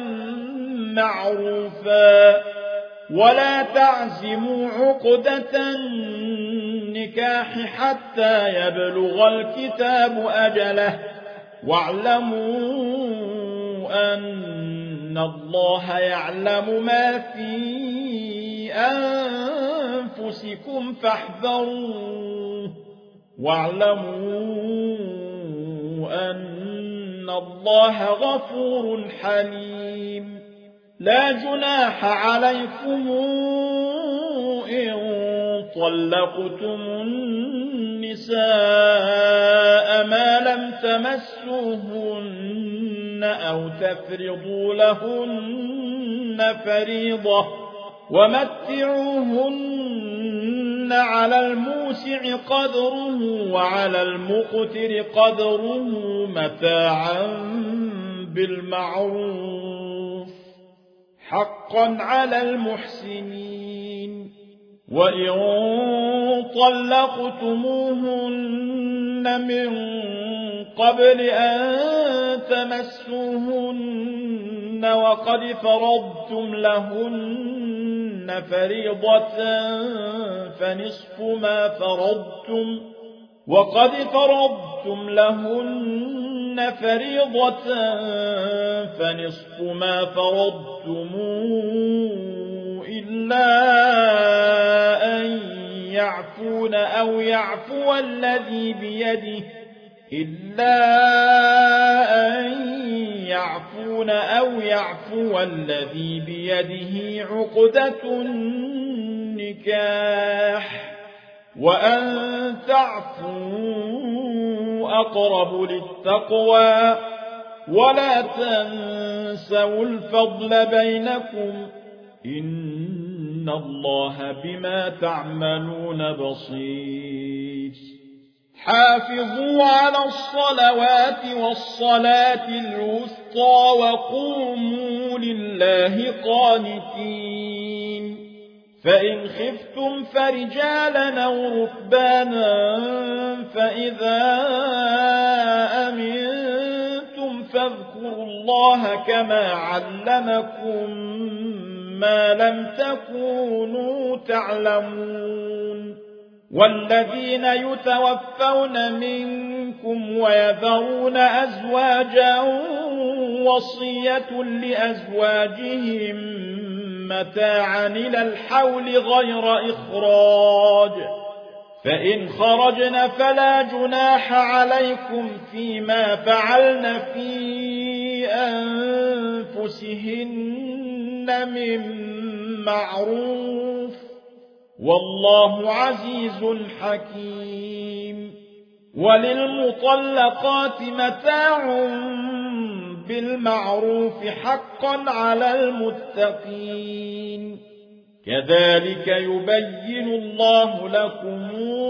معروفا، ولا تعزموا عقدة النكاح حتى يبلغ الكتاب أجله، واعلموا أن الله يعلم ما في أنفسكم فاحذروه، واعلموا أن الله غفور حليم. لا جناح عليكم إن طلقتم النساء ما لم تمسوهن أو تفرضوا لهن فريضة، ومتعوهن على الموسع قدره وعلى المقتر قدره متاعا بالمعروف، حقا على المحسنين. وإن طلقتموهن من قبل أن تمسوهن وقد فرضتم لهن فريضة فنصف ما فرضتم، وقد فرضتم لهن فريضة فنصف ما فرضتم إلا أن يعفون أو يعفو الذي بيده عقدة النكاح، وأن تعفوا أقرب للتقوى ولا تنسوا الفضل بينكم إن الله بما تعملون بصير حافظوا على الصلوات والصلاة الوسطى وقوموا لله قانتين فإن خفتم فرجالا أو ركبانا فإذا أمنتم فاذكروا الله كما علمكم ما لم تكونوا تعلمون والذين يتوفون منكم ويذرون أزواجا وصية لأزواجهم متاعا إلى الحول غير إخراج فإن خرجن فلا جناح عليكم فيما فعلن في أنفسهن من معروف والله عزيز حكيم وللمطلقات متاع بالمعروف حقا على المتقين كذلك يبين الله لكم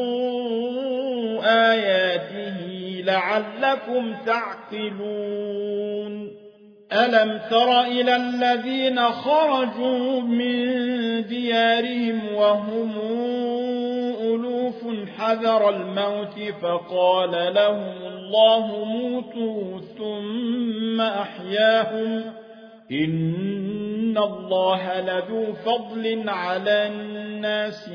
آياته لعلكم تعقلون ألم تر إلى الذين خرجوا من ديارهم وهم ألوف حذر الموت فقال لهم الله موتوا ثم أحياهم إن الله لذو فضل على الناس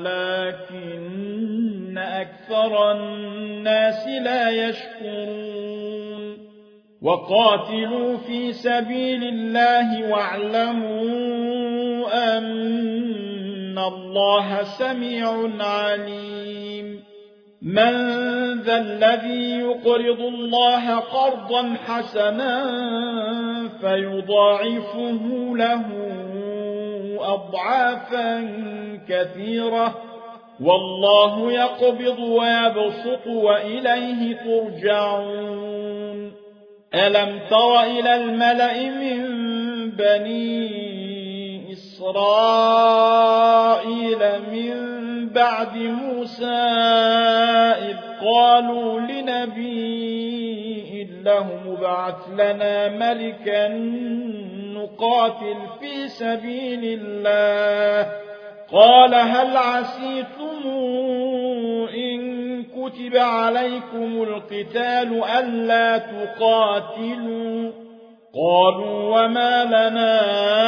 ولكن أكثر الناس لا يشكرون وقاتلوا في سبيل الله واعلموا أن الله سميع عليم من ذا الذي يقرض الله قرضا حسنا فيضاعفه له أضعافا كثيرة والله يقبض ويبسط وإليه ترجعون ألم تر إلى الملأ من بني إسرائيل من بعد موسى إذ قالوا لنبي له ابعث لنا ملكا نقاتل في سبيل الله قال هل عسيتم إن كتب عليكم القتال ألا تقاتلوا قالوا وما لنا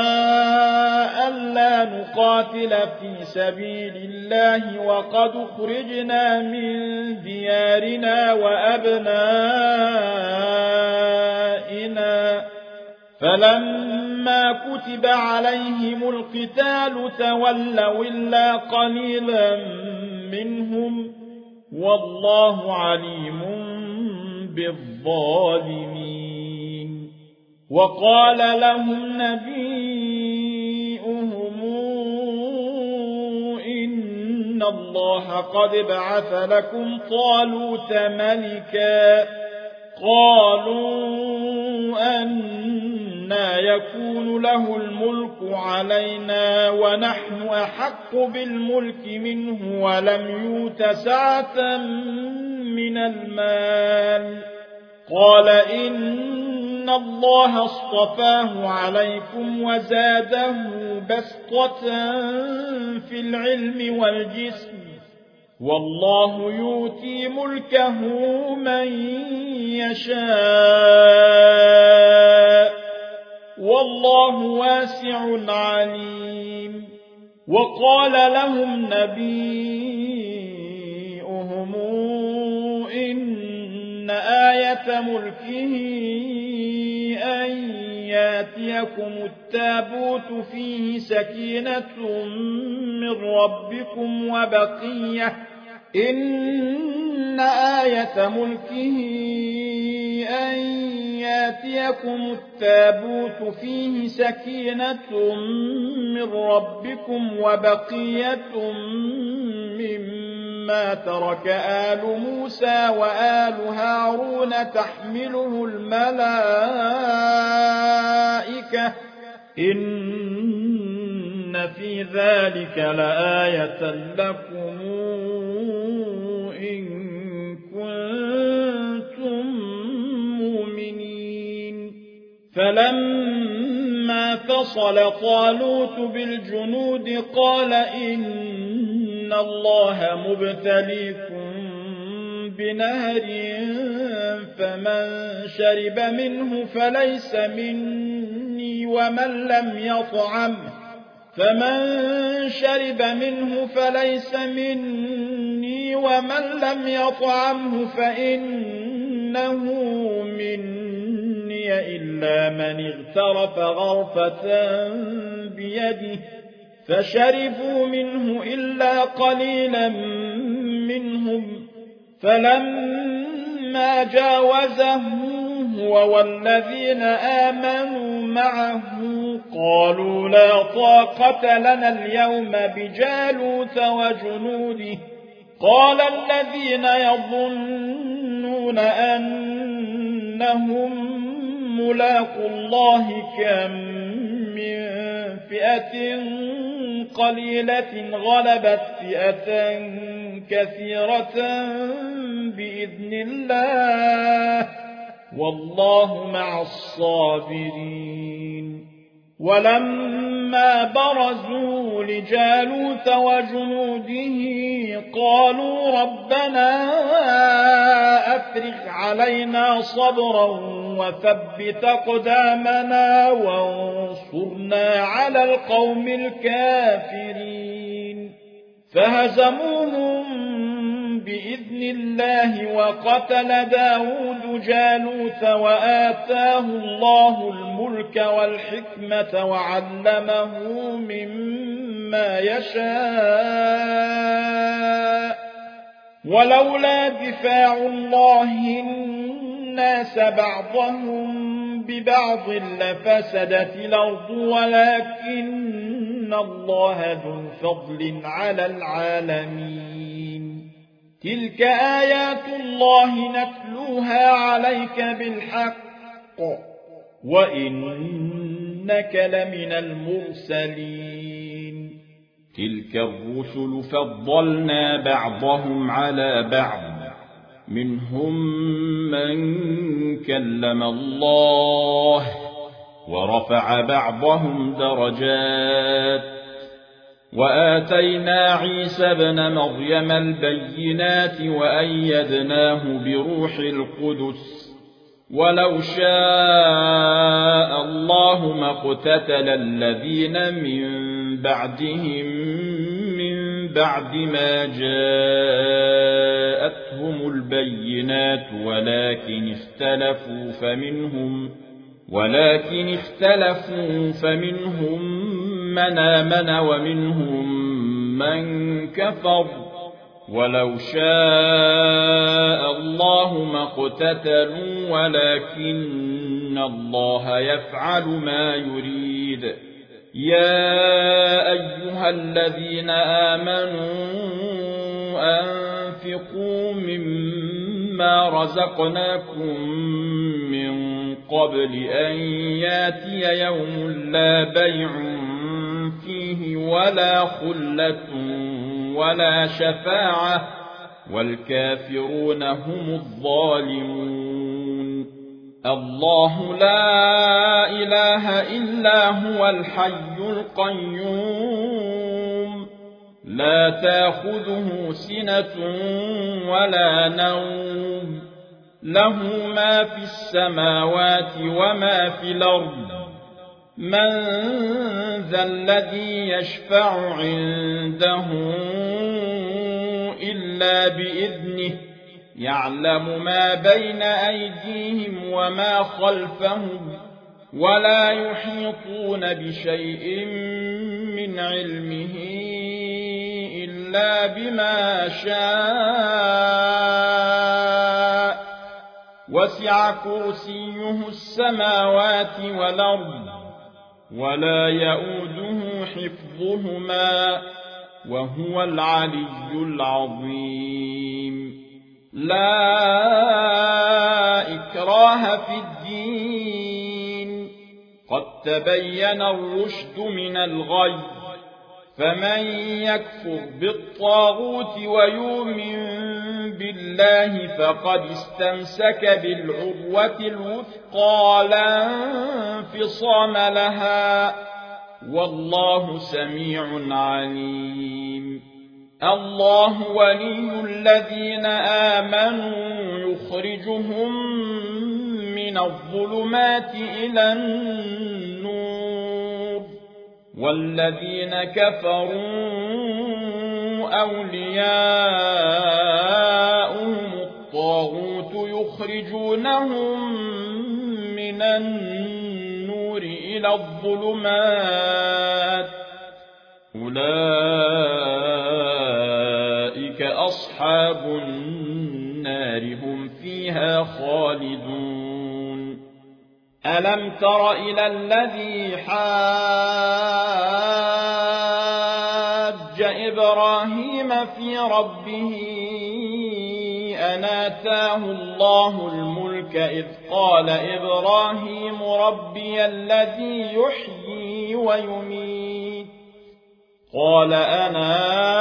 ألا نقاتل في سبيل الله وقد خرجنا من ديارنا وأبنائنا فلما كتب عليهم القتال تولوا إلا قليلا منهم والله عليم بالظالمين وقال لهم نبيهم إن الله قد بعث لكم طالوت ملكا قالوا أنى يكون له الملك علينا ونحن أحق بالملك منه ولم يؤت سعة من المال قال إن الله اصطفاه عليكم وزاده بسطة في العلم والجسم والله يؤتي ملكه من يشاء والله واسع عليم وقال لهم نبيهم إن آية ملكه أن ياتيكم التابوت فيه سكينة من ربكم وبقية إن آية ملكه أن ياتيكم التابوت فيه سكينة من ربكم وبقية مما ما ترك آل موسى وآل هارون تحمله الملائكة إن في ذلك لآية لكم إن كنتم مؤمنين فلما فصل طالوت بالجنود قال إن الله مبتليكم بنهر فمن شرب منه فليس مني ومن لم يطعمه فإنه مني إلا من اغترف غرفة بيده فشربوا منه إلا قليلا منهم فلما جاوزه هو والذين آمنوا معه قالوا لا طاقة لنا اليوم بجالوت وجنوده قال الذين يظنون أنهم ملاقو الله كم من فئة قليلة غلبت فئة كثيرة بإذن الله والله مع الصابرين ولما برزوا لجالوت وجنوده قالوا ربنا أفرغ علينا صبرا وثبت أقدامنا وانصرنا على القوم الكافرين فهزموهم بإذن الله وقتل داود جالوت وآتاه الله الملك والحكمة وعلمه مما يشاء ولولا دفاع الله الناس بعضهم ببعض لفسدت الأرض ولكن الله ذو فضل على العالمين تلك آيات الله نتلوها عليك بالحق وإنك لمن المرسلين تلك الرسل فضلنا بعضهم على بعض منهم من كلم الله ورفع بعضهم درجات وآتينا عيسى ابن مريم البينات وأيدناه بروح القدس ولو شاء الله ما اقتتل الذين من بعدهم من بعد ما جاءتهم البينات ولكن اختلفوا فمنهم من آمن ومنهم من كفر ولو شاء الله ما اقتتلوا ولكن الله يفعل ما يريد يا أيها الذين آمنوا أنفقوا مما رزقناكم من قبل أن ياتي يوم لا بيع فيه ولا خلة ولا شفاعة والكافرون هم الظالمون الله لا إله إلا هو الحي القيوم لا تأخذه سنة ولا نوم له ما في السماوات وما في الأرض من ذا الذي يشفع عنده إلا بإذنه يعلم ما بين أيديهم وما خلفهم ولا يحيطون بشيء من علمه إلا بما شاء وسع كرسيه السماوات والأرض ولا يؤوده حفظهما وهو العلي العظيم. لا إكراه في الدين، قد تبين الرشد من الغي، فمن يكفر بالطاغوت ويؤمن بالله فقد استمسك بالعروة الوثقى لا انفصام لها، والله سميع عليم. الله ولي الذين آمنوا يخرجهم من الظلمات إلى النور، والذين كفروا أولياؤهم الطاغوت يخرجونهم من النور إلى الظلمات، أولئك أصحاب النار هم فيها خالدون. ألم تر إلى الذي حاج إبراهيم في ربه أن آتاه الله الملك إذ قال إبراهيم ربي الذي يحيي ويميت، قال أنا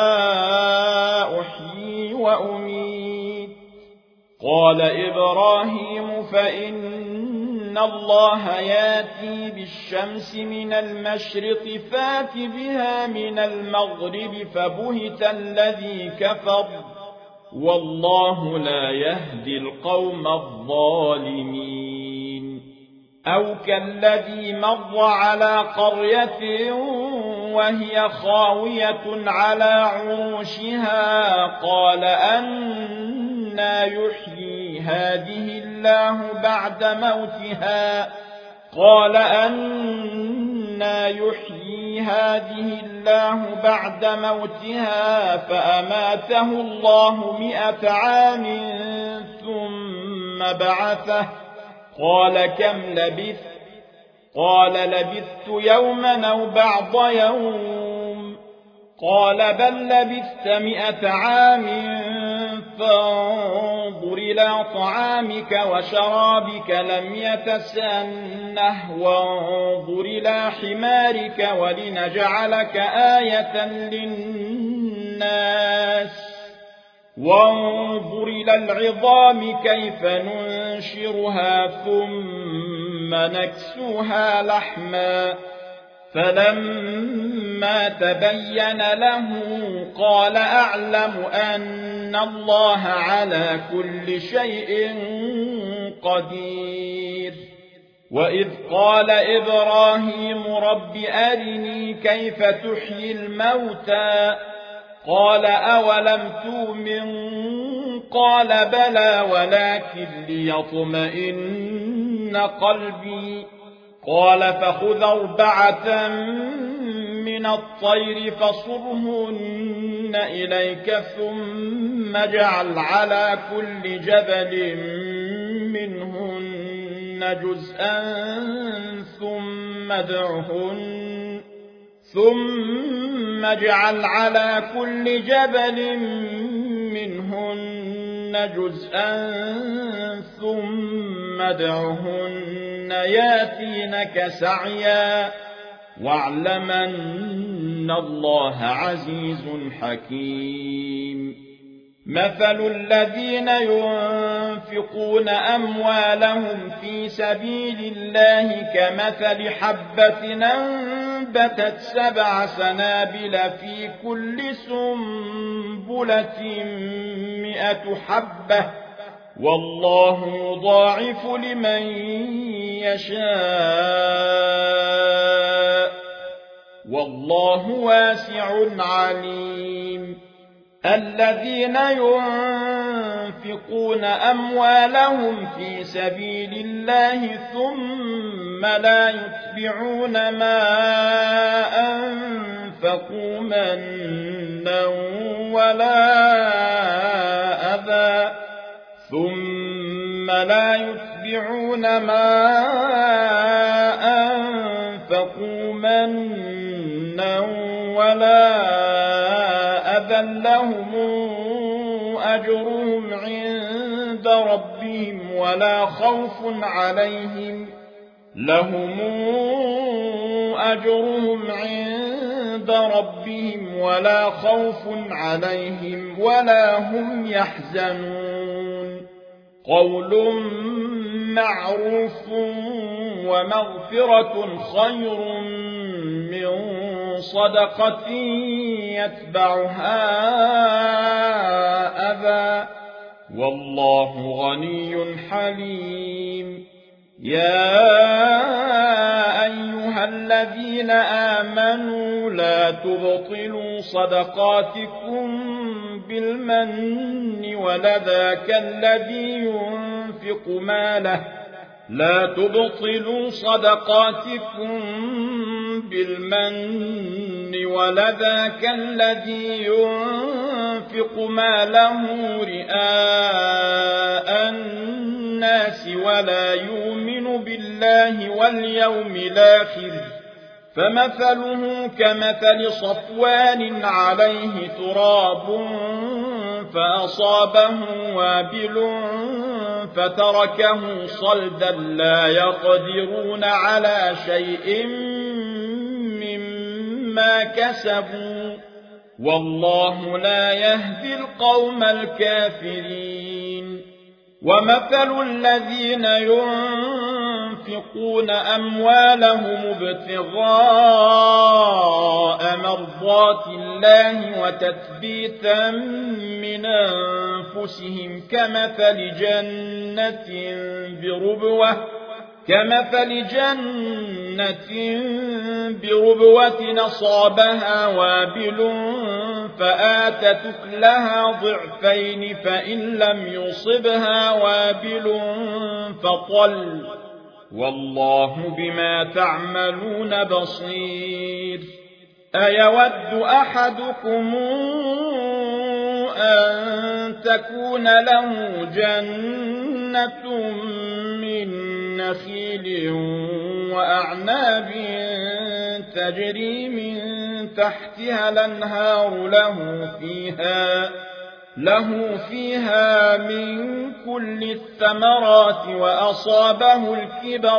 أحيي وأميت، قال إبراهيم فإن الله ياتي بالشمس من المشرق فات بها من المغرب فبهت الذي كفر، والله لا يهدي القوم الظالمين. أو كالذي مر على قرية وهي خاوية على عروشها قال أنى يحيي هذه الله بعد موتها، قال أنى يحيي هذه الله بعد موتها فأماته الله 100 عام ثم بعثه، قال كم لبثت؟ قال لبثت يوما أو بعض يوم، قال بل لبثت 100 عام فانظر إلى طعامك وشرابك لم يتسنه، وانظر إلى حمارك ولنجعلك آية للناس، وانظر إلى العظام كيف ننشرها ثم نكسوها لحما، فلما تبين له قال أعلم أن الله على كل شيء قدير. وإذ قال إبراهيم رب أرني كيف تحيي الموتى، قال أولم تؤمن؟ قال بلى ولكن ليطمئن قلبي، قال فخذ 4 من الطير فصرهن إليك ثم اجعل على كل جبل منهن جزءا ثم اجعل على كل جبل منهن جزءا ثم ادعهن ياتينك سعيا، واعلم أن الله عزيز حكيم. مثل الذين ينفقون أموالهم في سبيل الله كمثل حبة أنبتت 7 سنابل في كل سنبلة 100 حبة، والله يضاعف لمن يشاء، والله واسع عليم. الذين ينفقون أموالهم في سبيل الله ثم لا يتبعون ما أنفقوا منا ولا أذى، أنفقوا منا ولا آمن لهم أجرهم عند ربهم ولا خوف عليهم ولا هم يحزنون قول معروف ومغفرة خير من صدقة يتبعها أذى والله غني حليم يا أيها الذين آمنوا لا تبطلوا صدقاتكم بالمن ولذاك الذي ينفق ماله رئاء الناس ولا يؤمن بالله واليوم الآخر فمثله كمثل صفوان عليه تراب فأصابه وابل فتركه صلدا لا يقدرون على شيء مما كسبوا والله لا يهدي القوم الكافرين ومثل الذين ينفقون أموالهم ابتغاء مرضات الله وتثبيتا من أنفسهم كمثل جنة بربوة أصابها وابل فآتت أكلها ضعفين فإن لم يصبها وابل فطل والله بما تعملون بصير أيود أحدكم أن تكون له جنة من نخيل وأعناب تجري من تحتها الأنهار له فيها من كل الثمرات وأصابه الكبر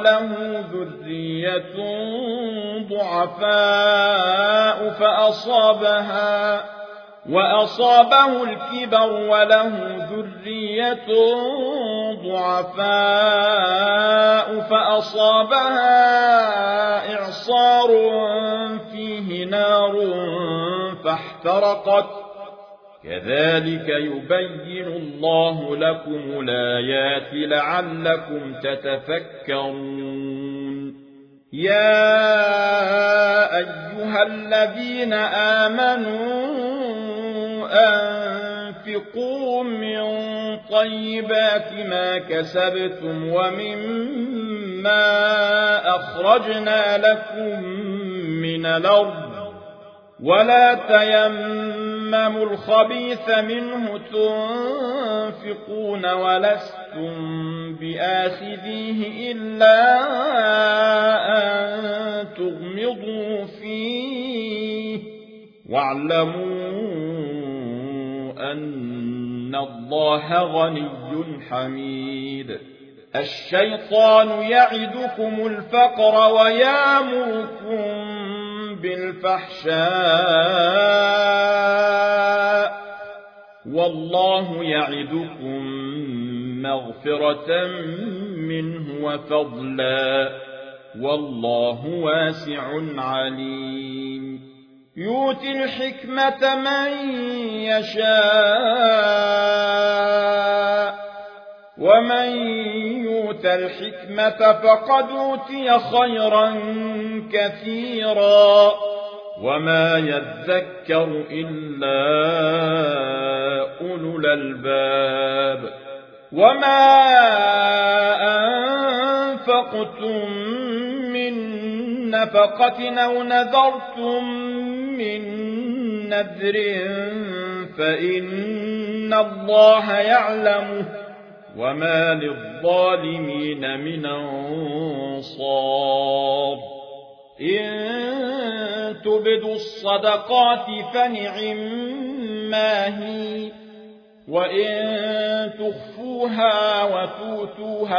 وله ذرية ضعفاء فأصابها إعصار فيه نار فاحترقت كذلك يبين الله لكم الآيات لعلكم تتفكرون يا أيها الذين آمنوا أنفقوا من طيبات ما كسبتم ومما أخرجنا لكم من الأرض ولا تيمموا الخبيث منه تنفقون ولستم بآخذيه إلا أن تغمضوا فيه واعلموا أن الله غني حميد الشيطان يعدكم الفقر ويأمركم بالفحشاء والله يعدكم مغفرة منه وفضلا والله واسع عليم يؤتي الحكمة من يشاء ومن يؤت الحكمة فقد أوتي خيرا كثيرا وما يذكر إلا أولو الألباب وما أنفقتم من نفقة أو نذرتم من نذر فإن الله يعلمه وما للظالمين من أنصار إن تبدوا الصدقات فنعما هي، وإن تخفوها وتؤتوها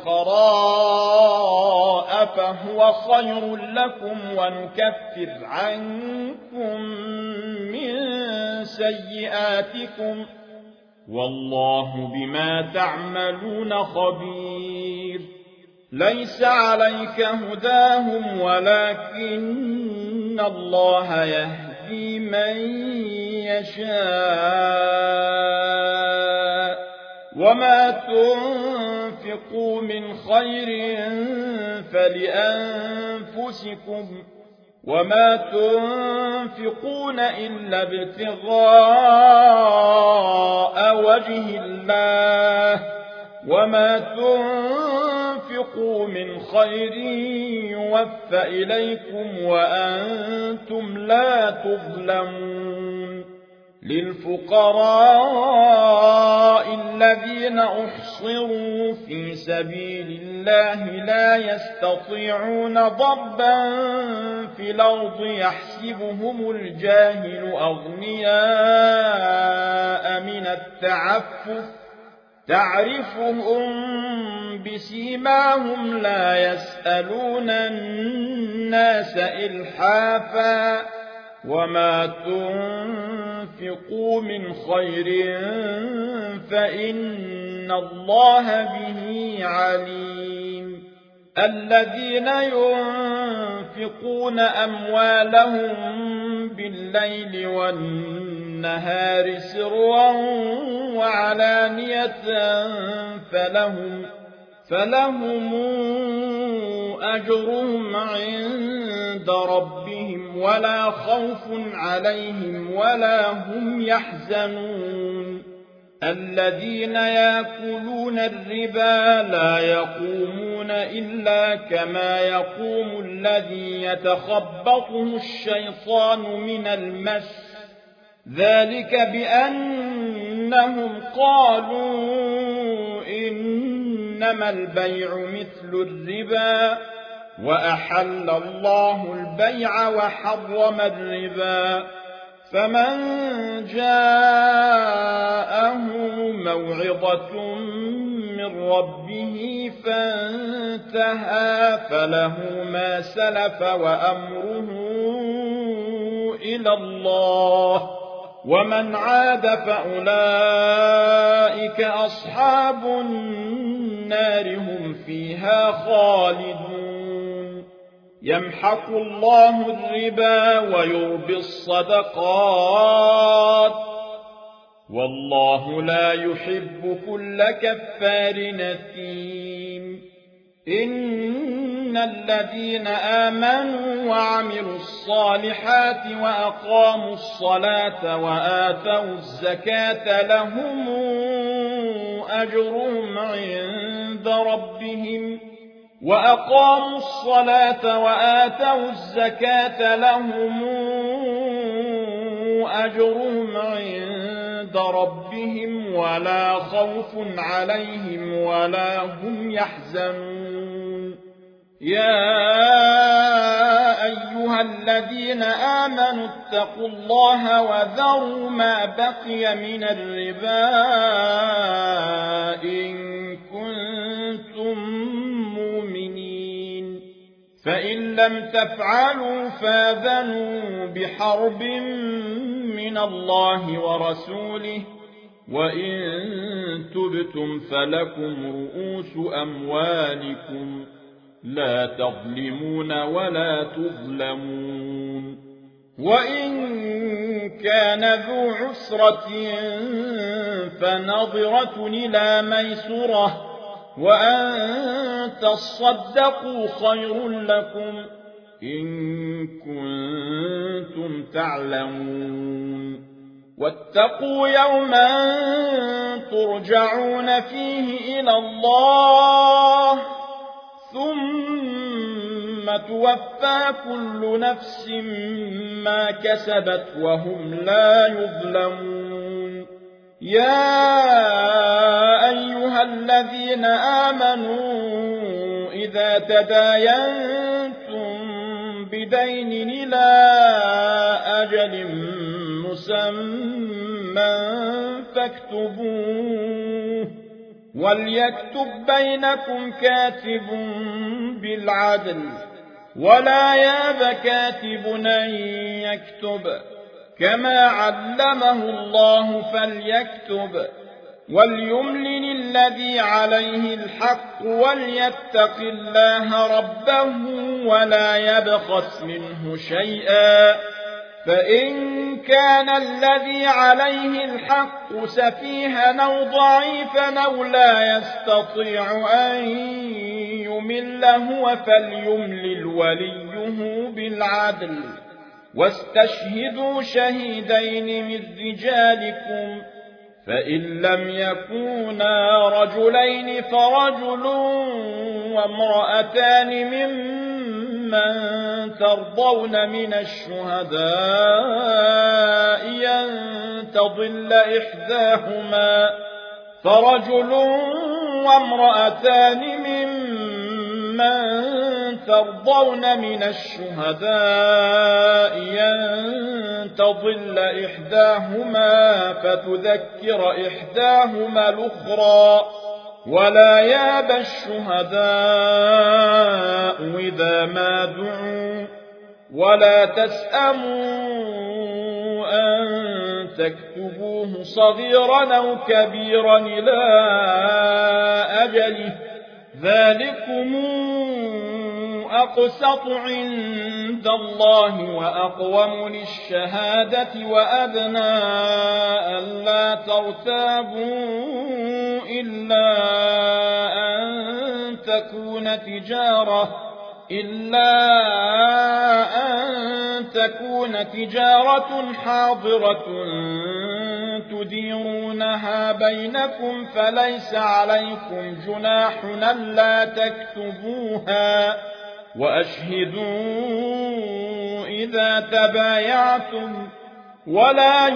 الفقراء فهو خير لكم ونكفر عنكم من سيئاتكم والله بما تعملون خبير. ليس عليك هداهم ولكن الله يهدي من يشاء، وما تنفقوا من خير فلأنفسكم وما تنفقون إلا ابتغاء وجه الله وما تنفقوا من خير يوفى إليكم وأنتم لا تظلمون. للفقراء الذين أحصروا في سبيل الله لا يستطيعون ضربا في الأرض يحسبهم الجاهل أغنياء من التعفف تعرفهم بسيماهم لا يسألون الناس إلحافا وما تنفقوا من خير فإن الله به عليم. الذين ينفقون أموالهم بالليل والنهار سرا وعلانية فلهم أجرهم عند ربهم ولا خوف عليهم ولا هم يحزنون. الذين يأكلون الربا لا يقومون إلا كما يقوم الذي يتخبطه الشيطان من المس، ذلك بأنهم قالوا إنما البيع مثل الربا وأحل الله البيع وحرم الربا. فمن جاءه موعظة من ربه فانتهى فله ما سلف وأمره إلى الله ومن عاد فأولئك أصحاب النار هم فيها خالدون. يمحق الله الربا ويربي الصدقات والله لا يحب كل كفار نثيم. إن الذين آمنوا وعملوا الصالحات وأقاموا الصلاة وآتوا الزكاة لهم أجرهم عند ربهم وأقاموا الصلاة وآتوا الزكاة لهم أجرهم عند ربهم ولا خوف عليهم ولا هم يحزنون. يا أيها الذين آمنوا اتقوا الله وذروا ما بقي من الربا إن كنتم مؤمنين، فإن لم تفعلوا فاذنوا بحرب من الله ورسوله وإن تبتم فلكم رؤوس أموالكم لا تظلمون ولا تظلمون. وإن كان ذو عسرة فنظرة إلى ميسرة وأن تصدقوا خير لكم إن كنتم تعلمون. واتقوا يوما ترجعون فيه إلى الله ثم توفى كل نفس ما كسبت وهم لا يظلمون. يا أيها الذين آمنوا إذا تداينتم بدين إلى أجل مسمى فاكتبوه وليكتب بينكم كاتب بالعدل ولا ياب كاتب أن يكتب كما علمه الله فليكتب وليملل الذي عليه الحق وليتق الله ربه ولا يبخس منه شيئا فإن كان الذي عليه الحق سفيها أو ضعيفا أو لا يستطيع أن يمل هو فليملل وليه بالعدل واستشهدوا شهيدين من رجالكم فإن لم يكونا رجلين فرجل وامرأتان ممن ترضون من الشهداء أن تضل إحداهما فرجل وامرأتان ممن ترضون من الشهداء أن تضل إحداهما فتذكر إحداهما الأخرى ولا ياب الشهداء إذا ما دعوا ولا تسأموا أن تكتبوه صغيرا أو كبيرا إلى أجله ذلكم أقسط عند الله وأقوم للشهادة وأدنى ألا ترتابوا إلا أن تكون تجارة حاضرة تديرونها بينكم فليس عليكم جناح ألا تكتبوها وأشهدوا إذا تبايعتم ولا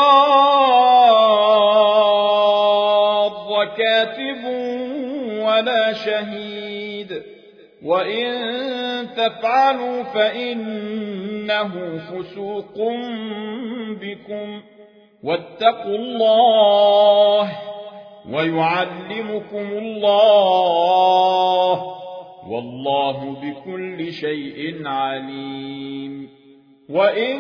يضار كاتب ولا شهيد وإن تفعلوا فإنه فسوق بكم واتقوا الله ويعلمكم الله والله بكل شيء عليم وإن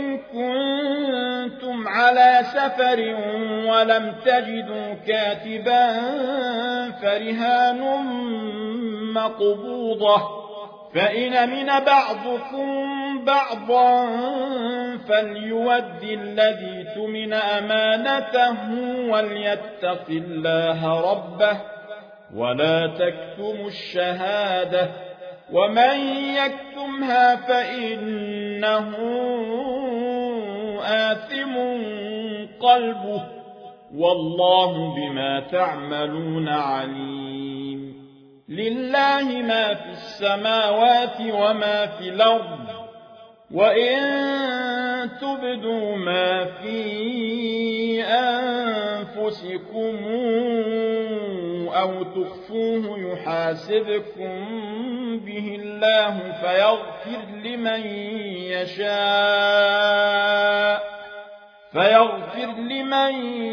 كنتم على سفر ولم تجدوا كاتبا فرهان مقبوضة فإن من بعضكم بعضا فليؤد الذي اؤتمن أمانته وليتق الله ربه ولا تكتموا الشهادة ومن يكتمها فإنه آثم قلبه والله بما تعملون عليم لله ما في السماوات وما في الأرض وإن تبدوا ما في أنفسكم أو تخفوه يحاسبكم به الله فيغفر لمن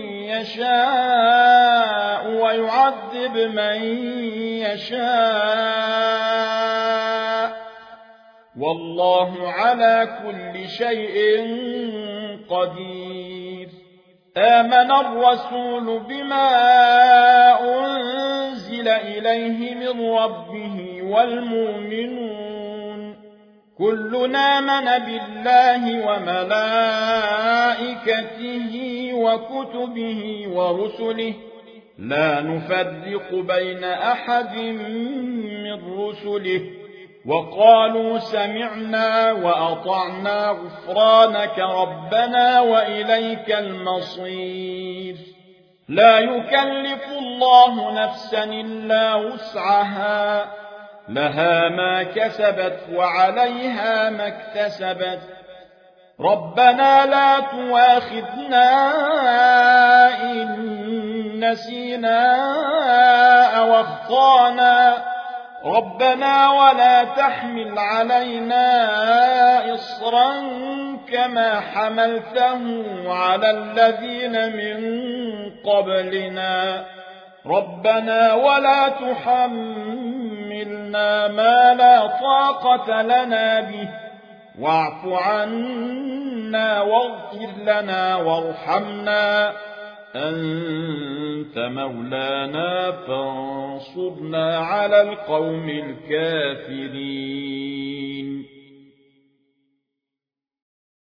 يشاء ويعذب من يشاء والله على كل شيء قدير آمن الرسول بما أنزل إليه من ربه والمؤمنون كلنا آمن بالله وملائكته وكتبه ورسله لا نفرق بين أحد من رسله وقالوا سمعنا وأطعنا غفرانك ربنا وإليك المصير لا يكلف الله نفسا إلا وسعها لها ما كسبت وعليها ما اكتسبت ربنا لا تؤاخذنا إن نسينا أو أخطأنا ربنا ولا تحمل علينا إصرا كما حملته على الذين من قبلنا ربنا ولا تحملنا ما لا طاقة لنا به واعف عنا واغفر لنا وارحمنا أنت مولانا فانصرنا على القوم الكافرين